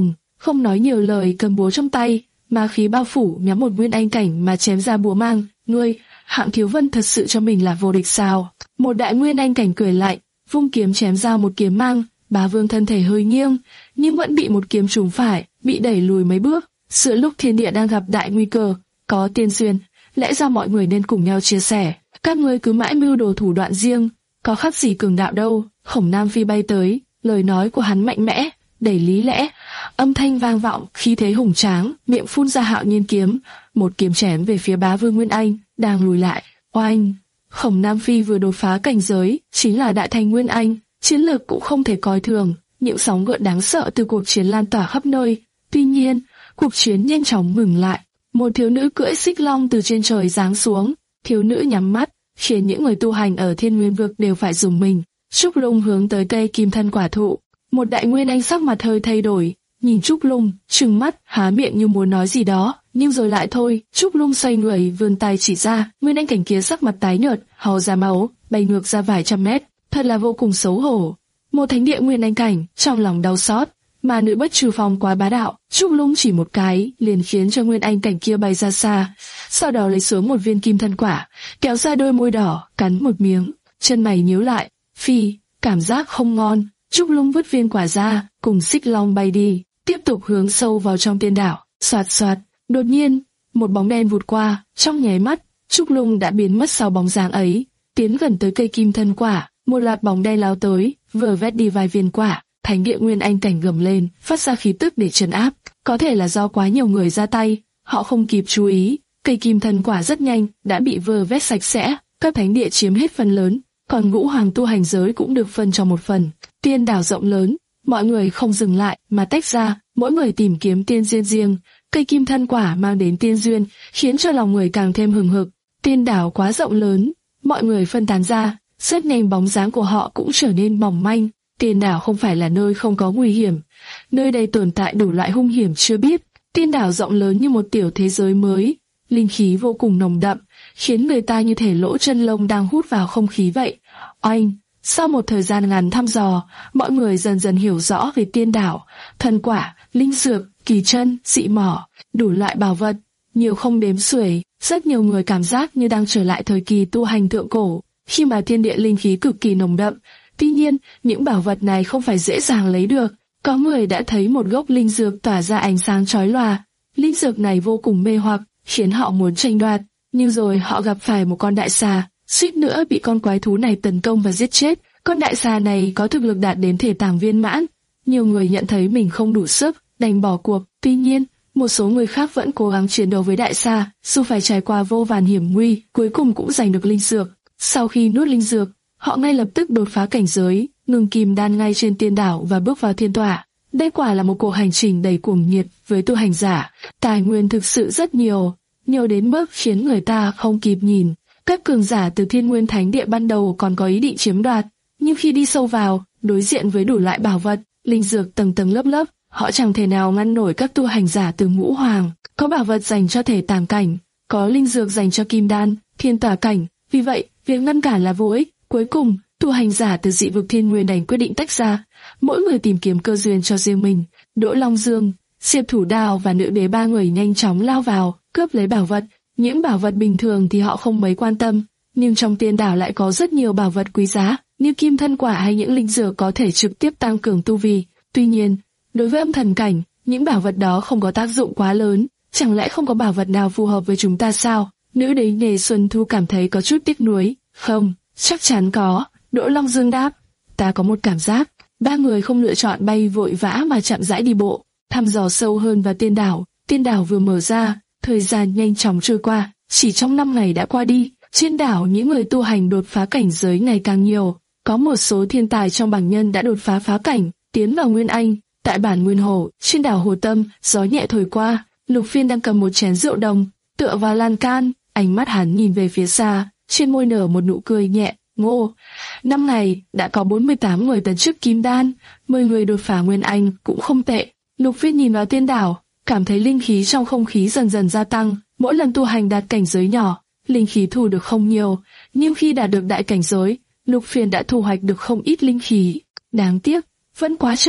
không nói nhiều lời cầm búa trong tay, ma khí bao phủ nhắm một nguyên anh cảnh mà chém ra búa mang. Ngươi, Hạng Thiếu Vân thật sự cho mình là vô địch sao? Một đại nguyên anh cảnh cười lạnh, vung kiếm chém ra một kiếm mang. Bá Vương thân thể hơi nghiêng, nhưng vẫn bị một kiếm trúng phải, bị đẩy lùi mấy bước. Giữa lúc thiên địa đang gặp đại nguy cơ, có tiên duyên, lẽ ra mọi người nên cùng nhau chia sẻ. Các ngươi cứ mãi mưu đồ thủ đoạn riêng, có khác gì cường đạo đâu. Khổng Nam Phi bay tới, lời nói của hắn mạnh mẽ, đầy lý lẽ, âm thanh vang vọng, khí thế hùng tráng, miệng phun ra Hạo Nhiên kiếm, một kiếm chém về phía Bá Vương Nguyên Anh đang lùi lại. Oanh! Khổng Nam Phi vừa đột phá cảnh giới, chính là đại thành Nguyên Anh, chiến lược cũng không thể coi thường. Những sóng gợn đáng sợ từ cuộc chiến lan tỏa khắp nơi. Tuy nhiên, cuộc chiến nhanh chóng ngừng lại. Một thiếu nữ cưỡi xích long từ trên trời giáng xuống. Thiếu nữ nhắm mắt, khiến những người tu hành ở Thiên Nguyên Vực đều phải rùng mình. Trúc Lung hướng tới cây kim thân quả thụ. Một đại nguyên anh sắc mặt hơi thay đổi, nhìn Trúc Lung, trừng mắt, há miệng như muốn nói gì đó, nhưng rồi lại thôi. Trúc Lung xoay người, vươn tay chỉ ra, nguyên anh cảnh kia sắc mặt tái nhợt, hò ra máu, bay ngược ra vài trăm mét, thật là vô cùng xấu hổ. Một thánh địa nguyên anh cảnh, trong lòng đau xót, mà nữ Bất Trừ Phong quá bá đạo, Trúc Lung chỉ một cái, liền khiến cho nguyên anh cảnh kia bay ra xa. Sau đó lấy xuống một viên kim thân quả, kéo ra đôi môi đỏ, cắn một miếng, chân mày nhíu lại, phi, cảm giác không ngon. Trúc Lung vứt viên quả ra, cùng xích long bay đi, tiếp tục hướng sâu vào trong tiên đảo. Xoạt xoạt, đột nhiên, một bóng đen vụt qua, trong nháy mắt, Trúc Lung đã biến mất sau bóng dáng ấy, tiến gần tới cây kim thân quả, một loạt bóng đen lao tới, vừa vét đi vài viên quả. Thánh địa nguyên anh cảnh gầm lên, phát ra khí tức để trấn áp. Có thể là do quá nhiều người ra tay, họ không kịp chú ý, cây kim thân quả rất nhanh đã bị vơ vét sạch sẽ. Các thánh địa chiếm hết phần lớn, còn ngũ hoàng tu hành giới cũng được phân cho một phần. Tiên đảo rộng lớn, mọi người không dừng lại mà tách ra, mỗi người tìm kiếm tiên duyên riêng. Cây kim thân quả mang đến tiên duyên, khiến cho lòng người càng thêm hừng hực. Tiên đảo quá rộng lớn, mọi người phân tán ra, rất nhanh bóng dáng của họ cũng trở nên mỏng manh. Tiên đảo không phải là nơi không có nguy hiểm, nơi đây tồn tại đủ loại hung hiểm chưa biết. Tiên đảo rộng lớn như một tiểu thế giới mới, linh khí vô cùng nồng đậm, khiến người ta như thể lỗ chân lông đang hút vào không khí vậy. Oanh! Sau một thời gian ngắn thăm dò, mọi người dần dần hiểu rõ về tiên đảo, thần quả, linh dược, kỳ chân, dị mỏ, đủ loại bảo vật, nhiều không đếm xuể. Rất nhiều người cảm giác như đang trở lại thời kỳ tu hành thượng cổ, khi mà thiên địa linh khí cực kỳ nồng đậm. Tuy nhiên, những bảo vật này không phải dễ dàng lấy được. Có người đã thấy một gốc linh dược tỏa ra ánh sáng chói lòa. Linh dược này vô cùng mê hoặc, khiến họ muốn tranh đoạt. Nhưng rồi họ gặp phải một con đại xà, suýt nữa bị con quái thú này tấn công và giết chết. Con đại xà này có thực lực đạt đến thể tàng viên mãn. Nhiều người nhận thấy mình không đủ sức, đành bỏ cuộc. Tuy nhiên, một số người khác vẫn cố gắng chiến đấu với đại xà, dù phải trải qua vô vàn hiểm nguy, cuối cùng cũng giành được linh dược. Sau khi nuốt linh dược, họ ngay lập tức đột phá cảnh giới, ngừng kim đan ngay trên tiên đảo và bước vào thiên tỏa. Đây quả là một cuộc hành trình đầy cuồng nhiệt với tu hành giả. Tài nguyên thực sự rất nhiều, nhiều đến mức khiến người ta không kịp nhìn. Các cường giả từ Thiên Nguyên Thánh Địa ban đầu còn có ý định chiếm đoạt, nhưng khi đi sâu vào, đối diện với đủ loại bảo vật, linh dược tầng tầng lớp lớp, họ chẳng thể nào ngăn nổi các tu hành giả từ ngũ hoàng. Có bảo vật dành cho thể tàng cảnh, có linh dược dành cho kim đan, thiên tỏa cảnh. Vì vậy, việc ngăn cản là vô ích. Cuối cùng, tu hành giả từ dị vực Thiên Nguyên đành quyết định tách ra, mỗi người tìm kiếm cơ duyên cho riêng mình. Đỗ Long Dương, Diệp Thủ Đào và Nữ Đế ba người nhanh chóng lao vào, cướp lấy bảo vật. Những bảo vật bình thường thì họ không mấy quan tâm, nhưng trong tiên đảo lại có rất nhiều bảo vật quý giá, như kim thân quả hay những linh dược có thể trực tiếp tăng cường tu vi. Tuy nhiên, đối với âm thần cảnh, những bảo vật đó không có tác dụng quá lớn. Chẳng lẽ không có bảo vật nào phù hợp với chúng ta sao? Nữ Đế Nghề Xuân Thu cảm thấy có chút tiếc nuối. Không, chắc chắn có. Đỗ Long Dương đáp. Ta có một cảm giác. Ba người không lựa chọn bay vội vã mà chậm rãi đi bộ, thăm dò sâu hơn vào tiên đảo. Tiên đảo vừa mở ra, thời gian nhanh chóng trôi qua, chỉ trong năm ngày đã qua đi. Trên đảo những người tu hành đột phá cảnh giới ngày càng nhiều. Có một số thiên tài trong bảng nhân đã đột phá phá cảnh, tiến vào Nguyên Anh. Tại bản Nguyên Hồ, trên đảo Hồ Tâm, gió nhẹ thổi qua, Lục Phiên đang cầm một chén rượu đồng, tựa vào lan can, ánh mắt hắn nhìn về phía xa, trên môi nở một nụ cười nhẹ. Ngô, năm ngày đã có bốn mươi tám người tấn chức kim đan, mười người đột phá Nguyên Anh cũng không tệ. Lục Phiên nhìn vào tiên đảo, cảm thấy linh khí trong không khí dần dần gia tăng. Mỗi lần tu hành đạt cảnh giới nhỏ, linh khí thu được không nhiều, nhưng khi đạt được đại cảnh giới, Lục Phiên đã thu hoạch được không ít linh khí. Đáng tiếc, vẫn quá chậm.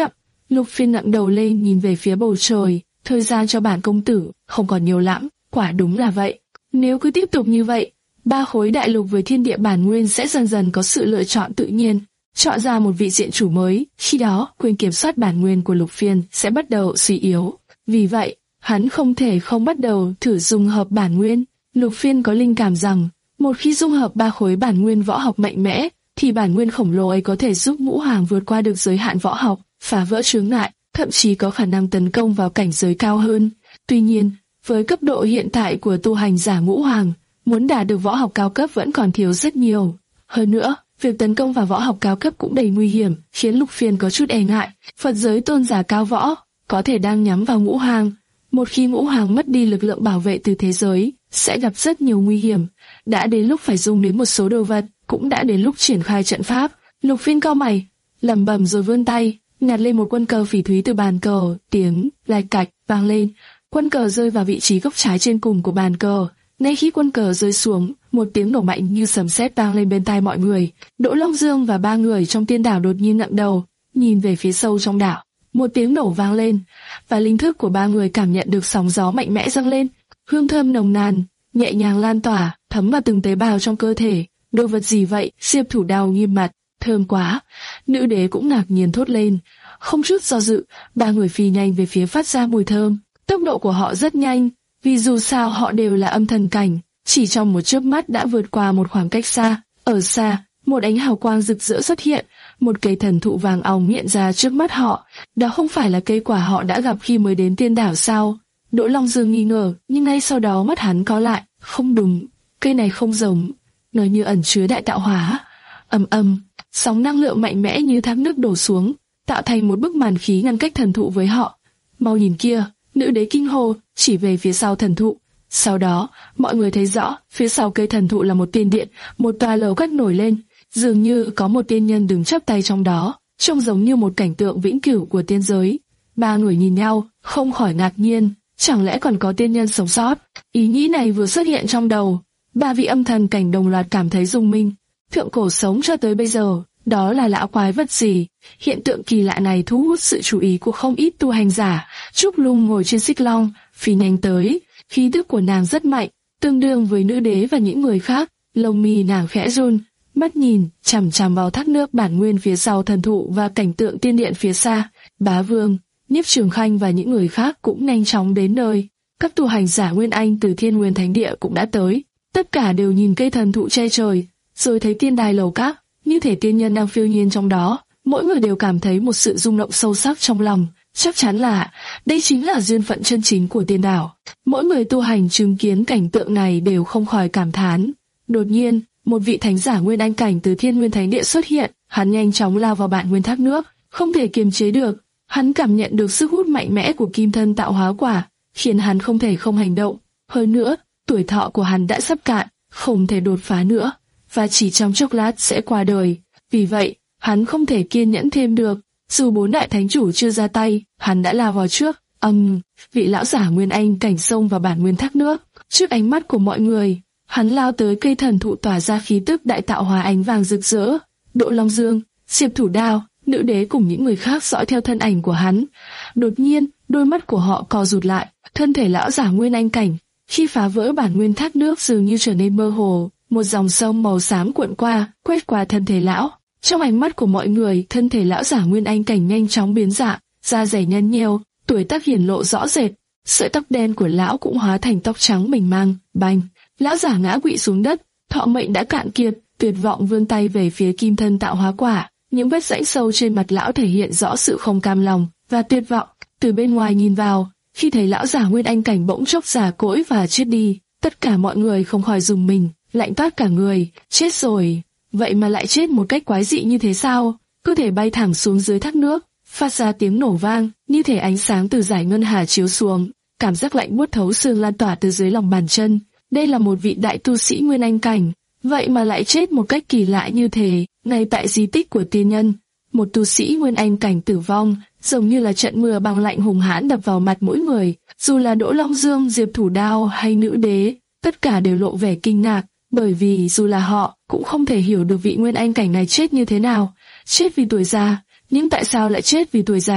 Lục Phiên ngẩng đầu lên nhìn về phía bầu trời, thời gian cho bản công tử không còn nhiều lắm, quả đúng là vậy. Nếu cứ tiếp tục như vậy, ba khối đại lục với thiên địa bản nguyên sẽ dần dần có sự lựa chọn tự nhiên, chọn ra một vị diện chủ mới, khi đó quyền kiểm soát bản nguyên của Lục Phiên sẽ bắt đầu suy yếu. Vì vậy, hắn không thể không bắt đầu thử dung hợp bản nguyên. Lục Phiên có linh cảm rằng, một khi dung hợp ba khối bản nguyên võ học mạnh mẽ, thì bản nguyên khổng lồ ấy có thể giúp Ngũ Hoàng vượt qua được giới hạn võ học, phá vỡ chướng ngại, thậm chí có khả năng tấn công vào cảnh giới cao hơn. Tuy nhiên, với cấp độ hiện tại của tu hành giả Ngũ Hoàng, muốn đạt được võ học cao cấp vẫn còn thiếu rất nhiều. Hơn nữa, việc tấn công vào võ học cao cấp cũng đầy nguy hiểm, khiến Lục Phiên có chút e ngại. Phật giới tôn giả cao võ có thể đang nhắm vào Ngũ Hoàng. Một khi Ngũ Hoàng mất đi lực lượng bảo vệ từ thế giới, sẽ gặp rất nhiều nguy hiểm. Đã đến lúc phải dùng đến một số đồ vật, cũng đã đến lúc triển khai trận pháp. Lục Phiên cau mày, lẩm bẩm rồi vươn tay, nhặt lên một quân cờ phỉ thúy từ bàn cờ, tiếng lạch cạch vang lên. Quân cờ rơi vào vị trí góc trái trên cùng của bàn cờ. Ngay khi quân cờ rơi xuống, một tiếng nổ mạnh như sấm sét vang lên bên tai mọi người. Đỗ Long Dương và ba người trong tiên đảo đột nhiên ngẩng đầu, nhìn về phía sâu trong đảo. Một tiếng nổ vang lên, và linh thức của ba người cảm nhận được sóng gió mạnh mẽ dâng lên. Hương thơm nồng nàn, nhẹ nhàng lan tỏa, thấm vào từng tế bào trong cơ thể. Đồ vật gì vậy? Diệp Thủ Đao nghiêm mặt. Thơm quá. Nữ đế cũng ngạc nhiên thốt lên. Không chút do dự, ba người phi nhanh về phía phát ra mùi thơm. Tốc độ của họ rất nhanh, vì dù sao họ đều là âm thần cảnh, chỉ trong một chớp mắt đã vượt qua một khoảng cách xa. Ở xa, một ánh hào quang rực rỡ xuất hiện, một cây thần thụ vàng óng hiện ra trước mắt họ. Đó không phải là cây quả họ đã gặp khi mới đến tiên đảo sao? Đỗ Long Dương nghi ngờ, nhưng ngay sau đó mắt hắn có lại. Không đúng, cây này không giống, nó như ẩn chứa đại tạo hóa. Ầm ầm, sóng năng lượng mạnh mẽ như thác nước đổ xuống, tạo thành một bức màn khí ngăn cách thần thụ với họ. Mau nhìn kia! Nữ đế kinh hô, chỉ về phía sau thần thụ. Sau đó, mọi người thấy rõ, phía sau cây thần thụ là một tiên điện, một tòa lầu các nổi lên, dường như có một tiên nhân đứng chắp tay trong đó, trông giống như một cảnh tượng vĩnh cửu của tiên giới. Ba người nhìn nhau, không khỏi ngạc nhiên, chẳng lẽ còn có tiên nhân sống sót? Ý nghĩ này vừa xuất hiện trong đầu, ba vị âm thần cảnh đồng loạt cảm thấy rung minh. Thượng cổ sống cho tới bây giờ, đó là lão quái vật gì? Hiện tượng kỳ lạ này thu hút sự chú ý của không ít tu hành giả. Trúc Lung ngồi trên xích long, phi nhanh tới, khí tức của nàng rất mạnh, tương đương với nữ đế và những người khác. Lông mi nàng khẽ run, mắt nhìn chằm chằm vào thác nước bản nguyên phía sau thần thụ và cảnh tượng tiên điện phía xa. Bá Vương, Nhiếp Trường Khanh và những người khác cũng nhanh chóng đến nơi. Các tu hành giả Nguyên Anh từ Thiên Nguyên Thánh Địa cũng đã tới. Tất cả đều nhìn cây thần thụ che trời, rồi thấy tiên đài lầu các, như thể tiên nhân đang phiêu nhiên trong đó. Mỗi người đều cảm thấy một sự rung động sâu sắc trong lòng. Chắc chắn là đây chính là duyên phận chân chính của tiên đảo. Mỗi người tu hành chứng kiến cảnh tượng này đều không khỏi cảm thán. Đột nhiên, một vị thánh giả Nguyên Anh cảnh từ Thiên Nguyên Thánh Địa xuất hiện. Hắn nhanh chóng lao vào bản nguyên thác nước, không thể kiềm chế được. Hắn cảm nhận được sức hút mạnh mẽ của kim thân tạo hóa quả, khiến hắn không thể không hành động. Hơn nữa, tuổi thọ của hắn đã sắp cạn, không thể đột phá nữa, và chỉ trong chốc lát sẽ qua đời. Vì vậy, hắn không thể kiên nhẫn thêm được. Dù bốn đại thánh chủ chưa ra tay, hắn đã lao vào trước. Âm, um, vị lão giả Nguyên Anh cảnh xông vào bản nguyên thác nước. Trước ánh mắt của mọi người, hắn lao tới cây thần thụ tỏa ra khí tức đại tạo hóa ánh vàng rực rỡ. Đỗ Long Dương, Diệp Thủ Đao, nữ đế cùng những người khác dõi theo thân ảnh của hắn. Đột nhiên, đôi mắt của họ co rụt lại. Thân thể lão giả Nguyên Anh cảnh, khi phá vỡ bản nguyên thác nước dường như trở nên mơ hồ. Một dòng sông màu xám cuộn qua, quét qua thân thể lão. Trong ánh mắt của mọi người, thân thể lão giả Nguyên Anh cảnh nhanh chóng biến dạng, da dày nhăn nheo, tuổi tác hiển lộ rõ rệt. Sợi tóc đen của lão cũng hóa thành tóc trắng mềm mang. Bành, lão giả ngã quỵ xuống đất, thọ mệnh đã cạn kiệt, tuyệt vọng vươn tay về phía kim thân tạo hóa quả. Những vết rãnh sâu trên mặt lão thể hiện rõ sự không cam lòng và tuyệt vọng. Từ bên ngoài nhìn vào, khi thấy lão giả Nguyên Anh cảnh bỗng chốc già cỗi và chết đi, tất cả mọi người không khỏi rùng mình, lạnh toát cả người. Chết rồi, vậy mà lại chết một cách quái dị như thế sao? Cơ thể bay thẳng xuống dưới thác nước, phát ra tiếng nổ vang, như thể ánh sáng từ dải ngân hà chiếu xuống. Cảm giác lạnh buốt thấu xương lan tỏa từ dưới lòng bàn chân. Đây là một vị đại tu sĩ Nguyên Anh cảnh, vậy mà lại chết một cách kỳ lạ như thế, ngay tại di tích của tiên nhân. Một tu sĩ Nguyên Anh cảnh tử vong, giống như là trận mưa băng lạnh hùng hãn đập vào mặt mỗi người. Dù là Đỗ Long Dương, Diệp Thủ Đao hay nữ đế, tất cả đều lộ vẻ kinh ngạc, bởi vì dù là họ cũng không thể hiểu được vị Nguyên Anh cảnh này chết như thế nào. Chết vì tuổi già, nhưng tại sao lại chết vì tuổi già?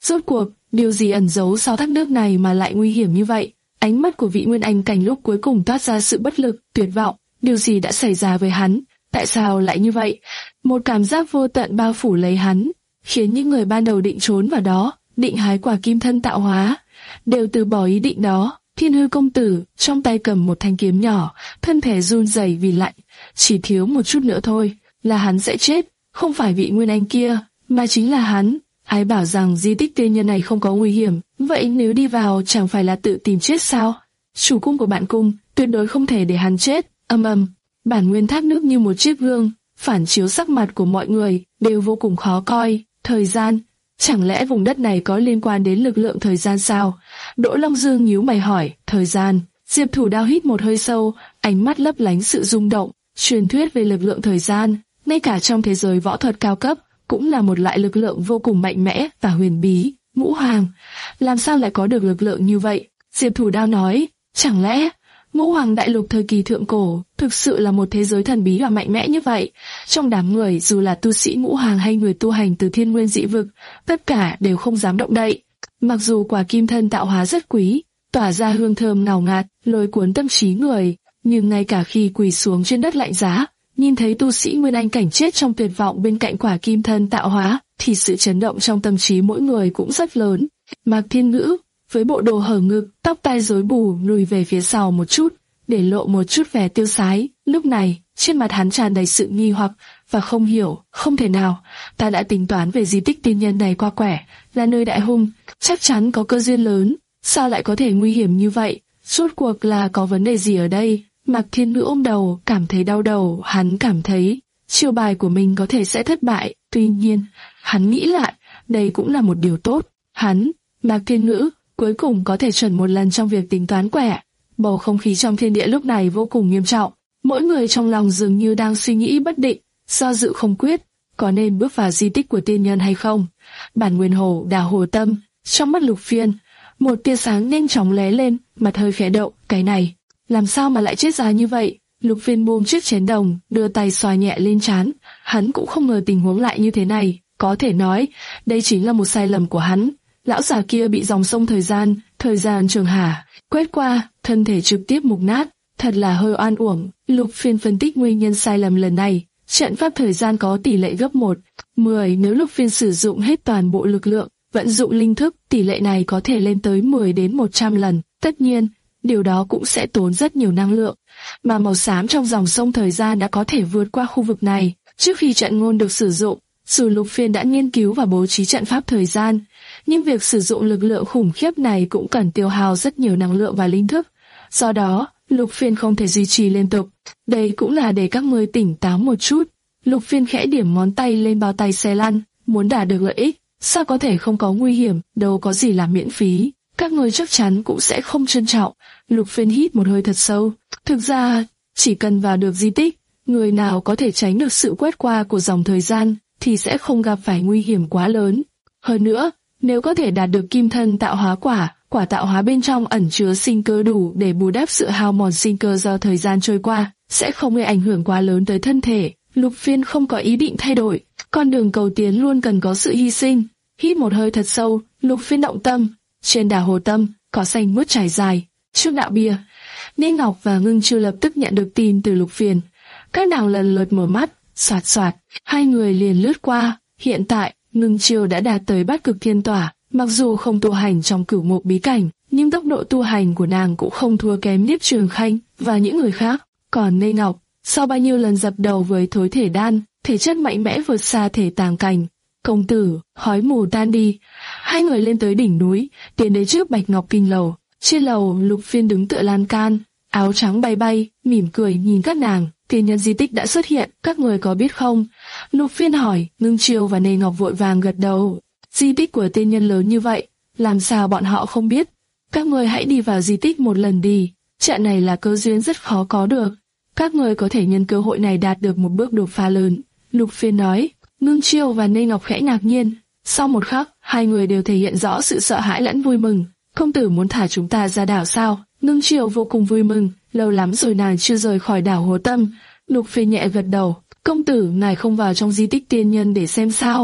Rốt cuộc, điều gì ẩn giấu sau thác nước này mà lại nguy hiểm như vậy? Ánh mắt của vị Nguyên Anh Cảnh lúc cuối cùng toát ra sự bất lực, tuyệt vọng. Điều gì đã xảy ra với hắn? Tại sao lại như vậy? Một cảm giác vô tận bao phủ lấy hắn, khiến những người ban đầu định trốn vào đó, định hái quả kim thân tạo hóa, đều từ bỏ ý định đó. Thiên Hư công tử trong tay cầm một thanh kiếm nhỏ, thân thể run rẩy vì lạnh, chỉ thiếu một chút nữa thôi là hắn sẽ chết, không phải vị Nguyên Anh kia, mà chính là hắn. Ai bảo rằng di tích tiên nhân này không có nguy hiểm, vậy nếu đi vào chẳng phải là tự tìm chết sao? Chủ cung của bạn cung tuyệt đối không thể để hắn chết. Âm ầm, bản nguyên thác nước như một chiếc gương, phản chiếu sắc mặt của mọi người đều vô cùng khó coi. Thời gian, chẳng lẽ vùng đất này có liên quan đến lực lượng thời gian sao? Đỗ Long Dương nhíu mày hỏi. Thời gian. Diệp Thủ Đao hít một hơi sâu, ánh mắt lấp lánh sự rung động. Truyền thuyết về lực lượng thời gian, ngay cả trong thế giới võ thuật cao cấp, cũng là một loại lực lượng vô cùng mạnh mẽ và huyền bí. Ngũ Hoàng, làm sao lại có được lực lượng như vậy? Diệp Thủ Đao nói, chẳng lẽ Ngũ Hoàng đại lục thời kỳ thượng cổ thực sự là một thế giới thần bí và mạnh mẽ như vậy? Trong đám người, dù là tu sĩ Ngũ Hoàng hay người tu hành từ thiên nguyên dị vực, tất cả đều không dám động đậy. Mặc dù quả kim thân tạo hóa rất quý, tỏa ra hương thơm ngào ngạt, lôi cuốn tâm trí người, nhưng ngay cả khi quỳ xuống trên đất lạnh giá, nhìn thấy tu sĩ Nguyên Anh cảnh chết trong tuyệt vọng bên cạnh quả kim thân tạo hóa, thì sự chấn động trong tâm trí mỗi người cũng rất lớn. Mạc Thiên Ngữ, với bộ đồ hở ngực, tóc tai rối bù, lùi về phía sau một chút, để lộ một chút vẻ tiêu sái. Lúc này, trên mặt hắn tràn đầy sự nghi hoặc và không hiểu. Không thể nào, ta đã tính toán về di tích tiên nhân này qua quẻ, là nơi đại hung, chắc chắn có cơ duyên lớn, sao lại có thể nguy hiểm như vậy? Rốt cuộc là có vấn đề gì ở đây? Mạc Thiên Ngữ ôm đầu, cảm thấy đau đầu. Hắn cảm thấy chiêu bài của mình có thể sẽ thất bại. Tuy nhiên, hắn nghĩ lại, đây cũng là một điều tốt. Hắn, Mạc Thiên Ngữ, cuối cùng có thể chuẩn một lần trong việc tính toán quẻ. Bầu không khí trong thiên địa lúc này vô cùng nghiêm trọng. Mỗi người trong lòng dường như đang suy nghĩ bất định, do dự không quyết, có nên bước vào di tích của tiên nhân hay không. Bản Nguyên Hồ đào hồ tâm, trong mắt Lục Phiên, một tia sáng nhanh chóng lóe lên, mặt hơi khẽ động. Cái này, làm sao mà lại chết ra như vậy? Lục Phiên buông chiếc chén đồng, đưa tay xoa nhẹ lên trán. Hắn cũng không ngờ tình huống lại như thế này. Có thể nói, đây chính là một sai lầm của hắn. Lão già kia bị dòng sông thời gian, thời gian trường hà quét qua, thân thể trực tiếp mục nát, thật là hơi oan uổng. Lục Phiên phân tích nguyên nhân sai lầm lần này. Trận pháp thời gian có tỷ lệ gấp một mười, nếu Lục Phiên sử dụng hết toàn bộ lực lượng, vận dụng linh thức, tỷ lệ này có thể lên tới mười đến một trăm lần. Tất nhiên, điều đó cũng sẽ tốn rất nhiều năng lượng, mà màu xám trong dòng sông thời gian đã có thể vượt qua khu vực này. Trước khi trận ngôn được sử dụng, dù Lục Phiên đã nghiên cứu và bố trí trận pháp thời gian, nhưng việc sử dụng lực lượng khủng khiếp này cũng cần tiêu hao rất nhiều năng lượng và linh thức. Do đó, Lục Phiên không thể duy trì liên tục. Đây cũng là để các ngươi tỉnh táo một chút. Lục Phiên khẽ điểm ngón tay lên bao tay xe lăn, muốn đạt được lợi ích, sao có thể không có nguy hiểm, đâu có gì là miễn phí. Các người chắc chắn cũng sẽ không trân trọng. Lục Phiên hít một hơi thật sâu. Thực ra, chỉ cần vào được di tích, người nào có thể tránh được sự quét qua của dòng thời gian, thì sẽ không gặp phải nguy hiểm quá lớn. Hơn nữa, nếu có thể đạt được kim thân tạo hóa quả, quả tạo hóa bên trong ẩn chứa sinh cơ đủ để bù đắp sự hao mòn sinh cơ do thời gian trôi qua, sẽ không gây ảnh hưởng quá lớn tới thân thể. Lục Phiên không có ý định thay đổi. Con đường cầu tiến luôn cần có sự hy sinh. Hít một hơi thật sâu, Lục Phiên động tâm. Trên đảo hồ tâm, cỏ xanh mướt trải dài. Trước đạo bia, Nê Ngọc và Ngưng Chiêu lập tức nhận được tin từ Lục Phiên. Các nàng lần lượt mở mắt, xoạt xoạt, hai người liền lướt qua. Hiện tại, Ngưng Chiêu đã đạt tới Bát Cực Thiên Tỏa. Mặc dù không tu hành trong Cửu Ngục bí cảnh, nhưng tốc độ tu hành của nàng cũng không thua kém Niếp Trường Khanh và những người khác. Còn Nê Ngọc, sau bao nhiêu lần dập đầu với thối thể đan, thể chất mạnh mẽ vượt xa thể tàng cảnh. Công tử, khói mù tan đi. Hai người lên tới đỉnh núi, tiến đến trước Bạch Ngọc Kinh lầu. Trên lầu, Lục Phiên đứng tựa lan can, áo trắng bay bay, mỉm cười nhìn các nàng. Tiên nhân di tích đã xuất hiện, các người có biết không? Lục Phiên hỏi. Ngưng Chiêu và Nê Ngọc vội vàng gật đầu. Di tích của tiên nhân lớn như vậy, làm sao bọn họ không biết? Các người hãy đi vào di tích một lần đi. Trận này là cơ duyên rất khó có được. Các người có thể nhân cơ hội này đạt được một bước đột phá lớn. Lục Phiên nói. Ngưng Chiêu và Nê Ngọc khẽ ngạc nhiên. Sau một khắc, hai người đều thể hiện rõ sự sợ hãi lẫn vui mừng. Công tử muốn thả chúng ta ra đảo sao? Ngưng Chiêu vô cùng vui mừng, lâu lắm rồi nàng chưa rời khỏi đảo Hồ Tâm. Lục Phiên nhẹ gật đầu. Công tử, ngài không vào trong di tích tiên nhân để xem sao?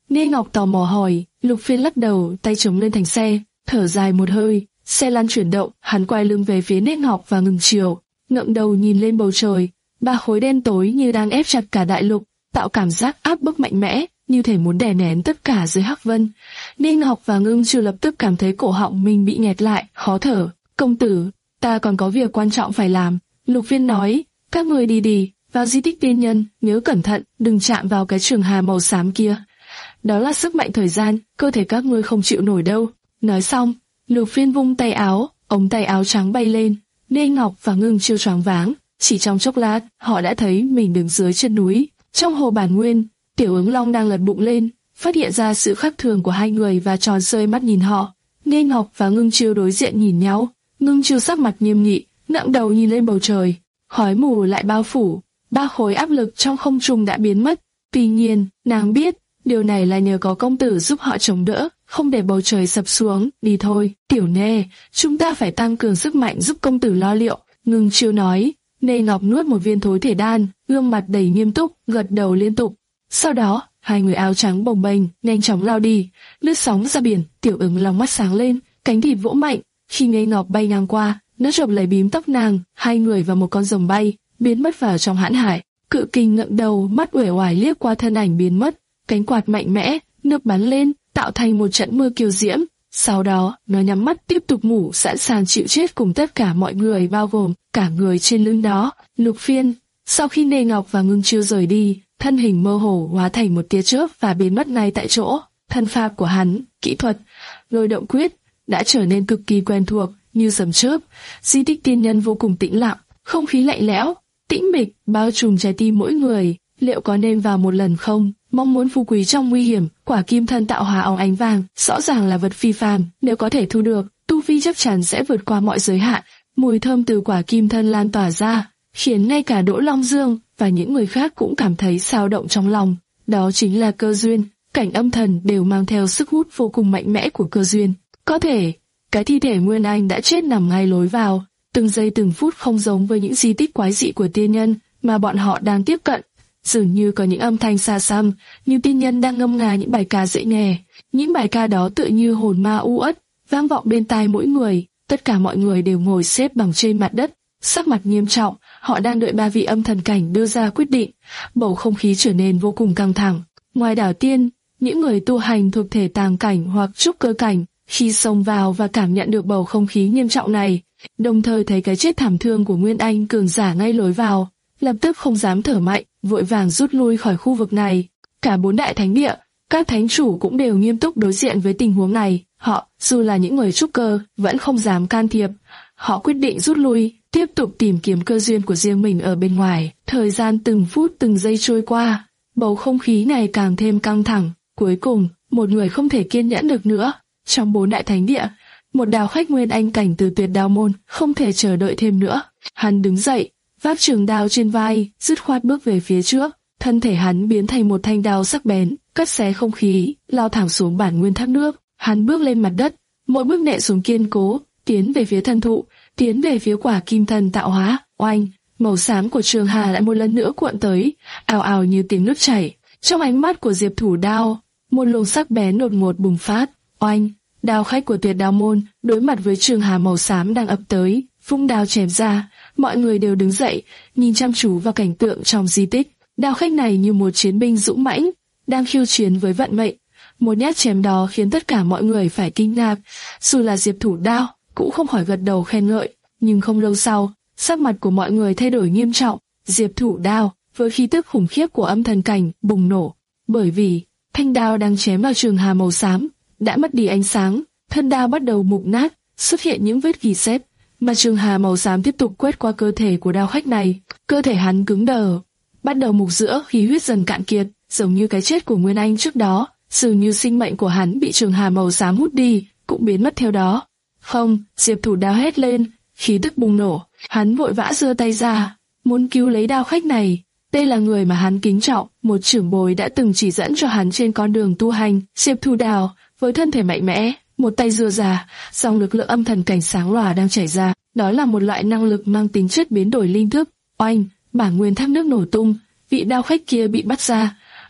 Nghe Ngọc tò mò hỏi. Lục Phiên lắc đầu, tay chống lên thành xe, thở dài một hơi. Xe lăn chuyển động, hắn quay lưng về phía Nết Ngọc và ngừng chiều, ngẩng đầu nhìn lên bầu trời. Ba khối đen tối như đang ép chặt cả đại lục, tạo cảm giác áp bức mạnh mẽ, như thể muốn đè nén tất cả dưới hắc vân. Nết Ngọc và Ngưng Chiều lập tức cảm thấy cổ họng mình bị nghẹt lại, khó thở. Công tử, ta còn có việc quan trọng phải làm. Lục Phiên nói, các người đi đi, vào di tích tiên nhân, nhớ cẩn thận, đừng chạm vào cái trường hà màu xám kia. Đó là sức mạnh thời gian, cơ thể các ngươi không chịu nổi đâu. Nói xong, Lục Phiên vung tay áo, ống tay áo trắng bay lên. Nê Ngọc và Ngưng Chiêu choáng váng, chỉ trong chốc lát, họ đã thấy mình đứng dưới chân núi. Trong hồ bản nguyên, Tiểu Ứng Long đang lật bụng lên, phát hiện ra sự khác thường của hai người và tròn xoay mắt nhìn họ. Nê Ngọc và Ngưng Chiêu đối diện nhìn nhau, Ngưng Chiêu sắc mặt nghiêm nghị, ngẩng đầu nhìn lên bầu trời, khói mù lại bao phủ, ba khối áp lực trong không trung đã biến mất. Tuy nhiên, nàng biết, điều này là nhờ có công tử giúp họ chống đỡ, không để bầu trời sập xuống. Đi thôi, Tiểu Nê, chúng ta phải tăng cường sức mạnh giúp công tử lo liệu. Ngưng Chiêu nói. Nê Ngọc nuốt một viên thối thể đan, gương mặt đầy nghiêm túc, gật đầu liên tục. Sau đó, hai người áo trắng bồng bềnh, nhanh chóng lao đi, lướt sóng ra biển. Tiểu Ứng Long mắt sáng lên, cánh thịt vỗ mạnh. Khi Nê Ngọc bay ngang qua, nó chộp lấy bím tóc nàng, hai người và một con rồng bay, biến mất vào trong hãn hải. Cự Kình ngẩng đầu, mắt uể oải liếc qua thân ảnh biến mất, cánh quạt mạnh mẽ, nước bắn lên, tạo thành một trận mưa kiều diễm. Sau đó, nó nhắm mắt tiếp tục ngủ, sẵn sàng chịu chết cùng tất cả mọi người, bao gồm cả người trên lưng nó. Lục Phiên, sau khi Nê Ngọc và Ngưng Chiêu rời đi, thân hình mơ hồ hóa thành một tia chớp và biến mất ngay tại chỗ. Thân pháp của hắn, kỹ thuật, lôi động quyết đã trở nên cực kỳ quen thuộc, như sấm chớp. Di tích tiên nhân vô cùng tĩnh lặng, không khí lạnh lẽo, tĩnh mịch bao trùm trái tim mỗi người. Liệu có nên vào một lần không? Mong muốn phú quý trong nguy hiểm, quả kim thân tạo hóa óng ánh vàng, rõ ràng là vật phi phàm, nếu có thể thu được, tu vi chắc chắn sẽ vượt qua mọi giới hạn. Mùi thơm từ quả kim thân lan tỏa ra, khiến ngay cả Đỗ Long Dương và những người khác cũng cảm thấy xao động trong lòng. Đó chính là cơ duyên, cảnh âm thần đều mang theo sức hút vô cùng mạnh mẽ của cơ duyên. Có thể, cái thi thể Nguyên Anh đã chết nằm ngay lối vào, từng giây từng phút không giống với những di tích quái dị của tiên nhân mà bọn họ đang tiếp cận. Dường như có những âm thanh xa xăm, như tiên nhân đang ngâm nga những bài ca dễ nghe. Những bài ca đó tựa như hồn ma u uất, vang vọng bên tai mỗi người. Tất cả mọi người đều ngồi xếp bằng trên mặt đất, sắc mặt nghiêm trọng. Họ đang đợi ba vị âm thần cảnh đưa ra quyết định. Bầu không khí trở nên vô cùng căng thẳng. Ngoài đảo tiên, những người tu hành thuộc thể tàng cảnh hoặc trúc cơ cảnh, khi xông vào và cảm nhận được bầu không khí nghiêm trọng này, đồng thời thấy cái chết thảm thương của Nguyên Anh cường giả ngay lối vào, lập tức không dám thở mạnh, vội vàng rút lui khỏi khu vực này. Cả bốn đại thánh địa, các thánh chủ cũng đều nghiêm túc đối diện với tình huống này. Họ, dù là những người trúc cơ, vẫn không dám can thiệp. Họ quyết định rút lui, tiếp tục tìm kiếm cơ duyên của riêng mình ở bên ngoài. Thời gian từng phút từng giây trôi qua, bầu không khí này càng thêm căng thẳng. Cuối cùng, một người không thể kiên nhẫn được nữa. Trong bốn đại thánh địa, một đào khách Nguyên Anh cảnh từ Tuyệt Đao môn không thể chờ đợi thêm nữa. Hắn đứng dậy, vác trường đao trên vai, dứt khoát bước về phía trước. Thân thể hắn biến thành một thanh đao sắc bén, cắt xé không khí, lao thẳng xuống bản nguyên thác nước. Hắn bước lên mặt đất, mỗi bước nện xuống kiên cố, tiến về phía thân thụ, tiến về phía quả kim thần tạo hóa. Oanh, màu xám của trường hà lại một lần nữa cuộn tới, ào ào như tiếng nước chảy. Trong ánh mắt của Diệp Thủ Đao, một luồng sắc bén đột ngột bùng phát. Oanh, đao khách của Tuyệt Đao môn đối mặt với trường hà màu xám đang ập tới, vung đao chém ra. Mọi người đều đứng dậy, nhìn chăm chú vào cảnh tượng trong di tích. Đao khách này như một chiến binh dũng mãnh, đang khiêu chiến với vận mệnh. Một nhát chém đó khiến tất cả mọi người phải kinh ngạc. Dù là Diệp Thủ Đao cũng không khỏi gật đầu khen ngợi. Nhưng không lâu sau, sắc mặt của mọi người thay đổi nghiêm trọng. Diệp Thủ Đao với khí tức khủng khiếp của âm thần cảnh bùng nổ, bởi vì thanh đao đang chém vào trường hà màu xám đã mất đi ánh sáng, thân đao bắt đầu mục nát, xuất hiện những vết gỉ sét. Mà trường hà màu xám tiếp tục quét qua cơ thể của đao khách này, cơ thể hắn cứng đờ, bắt đầu mục rữa, khí huyết dần cạn kiệt, giống như cái chết của Nguyên Anh trước đó. Dường như sinh mệnh của hắn bị trường hà màu xám hút đi, cũng biến mất theo đó. Không, Diệp Thủ Đao hét lên, khí tức bùng nổ, hắn vội vã giơ tay ra, muốn cứu lấy đao khách này. Đây là người mà hắn kính trọng, một trưởng bối đã từng chỉ dẫn cho hắn trên con đường tu hành. Diệp Thủ Đao với thân thể mạnh mẽ, một tay giơ ra, dòng lực lượng âm thần cảnh sáng lòa đang chảy ra. Đó là một loại năng lực mang tính chất biến đổi linh thức. Oanh, bản nguyên thác nước nổ tung, vị đao khách kia bị bắt ra. Ầm,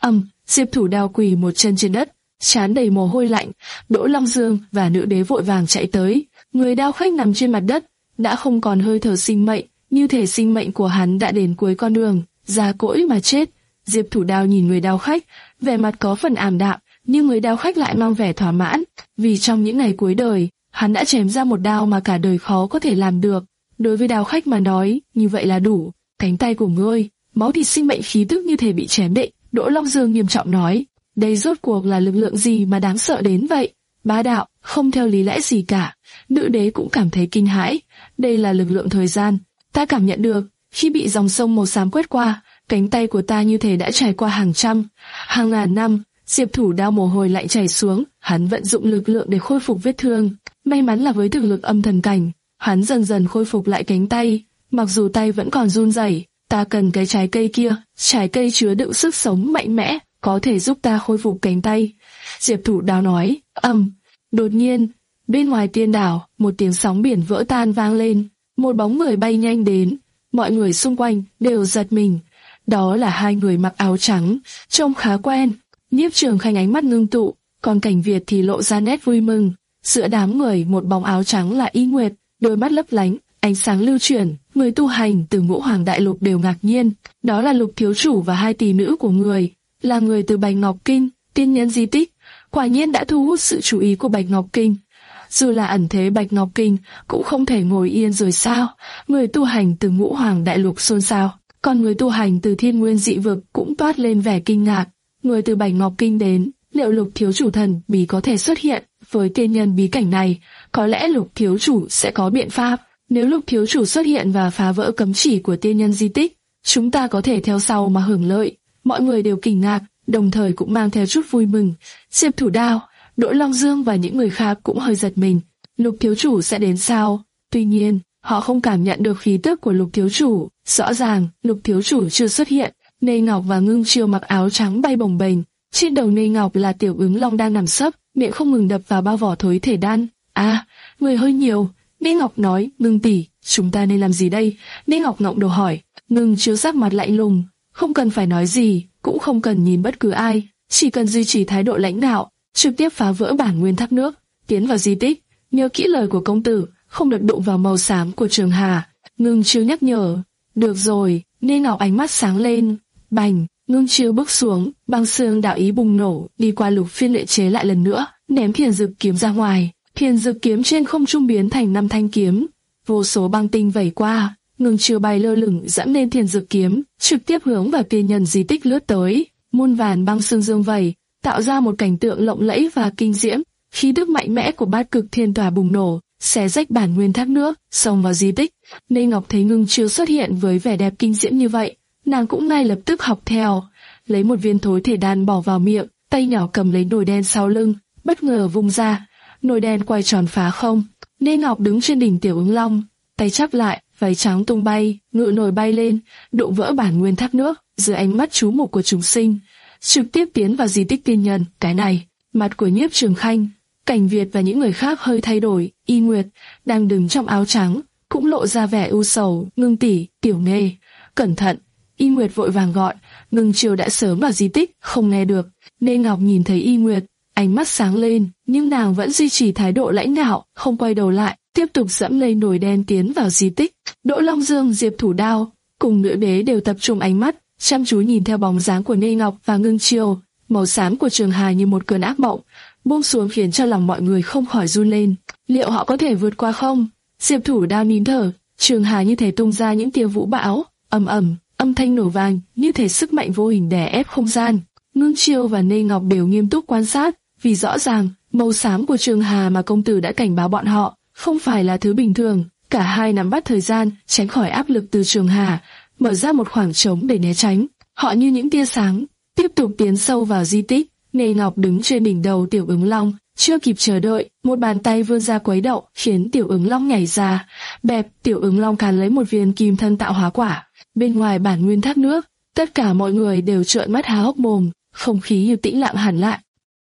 Diệp Thủ Đao quỳ một chân trên đất, trán đầy mồ hôi lạnh. Đỗ Long Dương và nữ đế vội vàng chạy tới. Người đao khách nằm trên mặt đất, đã không còn hơi thở sinh mệnh, như thể sinh mệnh của hắn đã đến cuối con đường, già cỗi mà chết. Diệp Thủ Đao nhìn người đao khách, vẻ mặt có phần ảm đạm, nhưng người đao khách lại mang vẻ thỏa mãn, vì trong những ngày cuối đời, hắn đã chém ra một đao mà cả đời khó có thể làm được. Đối với đao khách mà nói, như vậy là đủ. Cánh tay của ngươi, máu thịt sinh mệnh khí tức như thể bị chém định. Đỗ Long Dương nghiêm trọng nói, đây rốt cuộc là lực lượng gì mà đáng sợ đến vậy? Bá đạo, không theo lý lẽ gì cả. Nữ đế cũng cảm thấy kinh hãi, đây là lực lượng thời gian. Ta cảm nhận được, khi bị dòng sông màu xám quét qua, cánh tay của ta như thể đã trải qua hàng trăm, hàng ngàn năm. Diệp Thủ Đao mồ hôi lạnh chảy xuống, hắn vận dụng lực lượng để khôi phục vết thương. May mắn là với thực lực âm thần cảnh, hắn dần dần khôi phục lại cánh tay, mặc dù tay vẫn còn run rẩy. Ta cần cái trái cây kia, trái cây chứa đựng sức sống mạnh mẽ, có thể giúp ta khôi phục cánh tay. Diệp Thủ Đao nói, ầm. Đột nhiên, bên ngoài tiên đảo, một tiếng sóng biển vỡ tan vang lên, một bóng người bay nhanh đến, mọi người xung quanh đều giật mình. Đó là hai người mặc áo trắng, trông khá quen. Nhiếp Trường Khanh ánh mắt ngưng tụ, còn Cảnh Việt thì lộ ra nét vui mừng. Giữa đám người một bóng áo trắng là Y Nguyệt, đôi mắt lấp lánh, ánh sáng lưu chuyển. Người tu hành từ Ngũ Hoàng Đại Lục đều ngạc nhiên, đó là Lục thiếu chủ và hai tỷ nữ của người, là người từ Bạch Ngọc Kinh, tiên nhân di tích, quả nhiên đã thu hút sự chú ý của Bạch Ngọc Kinh. Dù là ẩn thế Bạch Ngọc Kinh cũng không thể ngồi yên rồi sao? Người tu hành từ Ngũ Hoàng Đại Lục xôn xao, còn người tu hành từ Thiên Nguyên dị vực cũng toát lên vẻ kinh ngạc. Người từ Bạch Ngọc Kinh đến, liệu Lục thiếu chủ thần bí có thể xuất hiện với tiên nhân bí cảnh này? Có lẽ Lục thiếu chủ sẽ có biện pháp. Nếu Lục thiếu chủ xuất hiện và phá vỡ cấm chỉ của tiên nhân di tích, chúng ta có thể theo sau mà hưởng lợi. Mọi người đều kinh ngạc, đồng thời cũng mang theo chút vui mừng. Diệp Thủ Đao, Đỗ Long Dương và những người khác cũng hơi giật mình. Lục thiếu chủ sẽ đến sao? Tuy nhiên, họ không cảm nhận được khí tức của Lục thiếu chủ. Rõ ràng, Lục thiếu chủ chưa xuất hiện. Nê Ngọc và Ngưng Chiêu mặc áo trắng bay bồng bềnh. Trên đầu Nê Ngọc là Tiểu Ứng Long đang nằm sấp, miệng không ngừng đập vào bao vỏ thối thể đan. À, người hơi nhiều. Nê Ngọc nói, Ngưng tỷ, chúng ta nên làm gì đây? Nê Ngọc ngọng đầu hỏi. Ngưng Chiêu sắc mặt lạnh lùng, không cần phải nói gì, cũng không cần nhìn bất cứ ai, chỉ cần duy trì thái độ lãnh đạo, trực tiếp phá vỡ bản nguyên thác nước, tiến vào di tích. Nhớ kỹ lời của công tử, không được đụng vào màu xám của Trường Hà. Ngưng Chiêu nhắc nhở. Được rồi. Nê Ngọc ánh mắt sáng lên. Bành, Ngưng Chiêu bước xuống, băng xương đạo ý bùng nổ, đi qua lục phiên luyện chế lại lần nữa, ném thiền dực kiếm ra ngoài. Thiền dực kiếm trên không trung biến thành năm thanh kiếm, vô số băng tinh vẩy qua. Ngưng Chiêu bay lơ lửng dẫm lên thiền dực kiếm, trực tiếp hướng vào tiên nhân di tích lướt tới. Muôn vàn băng xương dương vẩy, tạo ra một cảnh tượng lộng lẫy và kinh diễm. Khí tức mạnh mẽ của bát cực thiên tỏa bùng nổ, xé rách bản nguyên thác nước, xông vào di tích. Nê Ngọc thấy Ngưng Chiêu xuất hiện với vẻ đẹp kinh diễm như vậy, nàng cũng ngay lập tức học theo, lấy một viên thối thể đan bỏ vào miệng, tay nhỏ cầm lấy nồi đen sau lưng, bất ngờ vung ra, nồi đen quay tròn phá không. Nê Ngọc đứng trên đỉnh Tiểu Ứng Long, tay chắp lại, váy trắng tung bay, ngự nồi bay lên, đụng vỡ bản nguyên thác nước, dưới ánh mắt chú mục của chúng sinh, trực tiếp tiến vào di tích tiên nhân. Cái này, mặt của Nhiếp Trường Khanh, Cảnh Việt và những người khác hơi thay đổi. Y Nguyệt đang đứng trong áo trắng, cũng lộ ra vẻ ưu sầu. Ngưng tỷ, Tiểu Nghê, cẩn thận. Y Nguyệt vội vàng gọi. Ngưng Chiêu đã sớm vào di tích, không nghe được. Nê Ngọc nhìn thấy Y Nguyệt, ánh mắt sáng lên, nhưng nàng vẫn duy trì thái độ lãnh đạo, không quay đầu lại, tiếp tục dẫm lên nồi đen tiến vào di tích. Đỗ Long Dương, Diệp Thủ Đao cùng nữ đế đều tập trung ánh mắt, chăm chú nhìn theo bóng dáng của Nê Ngọc và Ngưng Chiêu. Màu xám của Trường Hà như một cơn ác mộng buông xuống, khiến cho lòng mọi người không khỏi run lên. Liệu họ có thể vượt qua không? Diệp Thủ Đao nín thở. Trường Hà như thể tung ra những tiếng vũ bão, ầm ầm, âm thanh nổ vang, như thể sức mạnh vô hình đè ép không gian. Ngưng Chiêu và Nê Ngọc đều nghiêm túc quan sát, vì rõ ràng màu xám của Trường Hà mà công tử đã cảnh báo bọn họ không phải là thứ bình thường. Cả hai nắm bắt thời gian, tránh khỏi áp lực từ Trường Hà, mở ra một khoảng trống để né tránh. Họ như những tia sáng, tiếp tục tiến sâu vào di tích. Nê Ngọc đứng trên đỉnh đầu Tiểu Ứng Long, chưa kịp chờ đợi, một bàn tay vươn ra quấy đậu, khiến Tiểu Ứng Long nhảy ra. Bẹp, Tiểu Ứng Long càn lấy một viên kim thân tạo hóa quả. Bên ngoài bản nguyên thác nước, tất cả mọi người đều trợn mắt há hốc mồm, không khí như tĩnh lặng hẳn lại.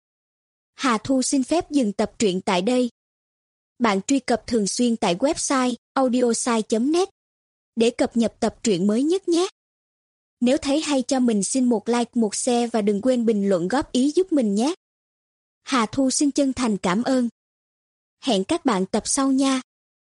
Hà Thu xin phép dừng tập truyện tại đây. Bạn truy cập thường xuyên tại website audiosai chấm net để cập nhật tập truyện mới nhất nhé. Nếu thấy hay cho mình xin một like, một share và đừng quên bình luận góp ý giúp mình nhé. Hà Thu xin chân thành cảm ơn. Hẹn các bạn tập sau nha.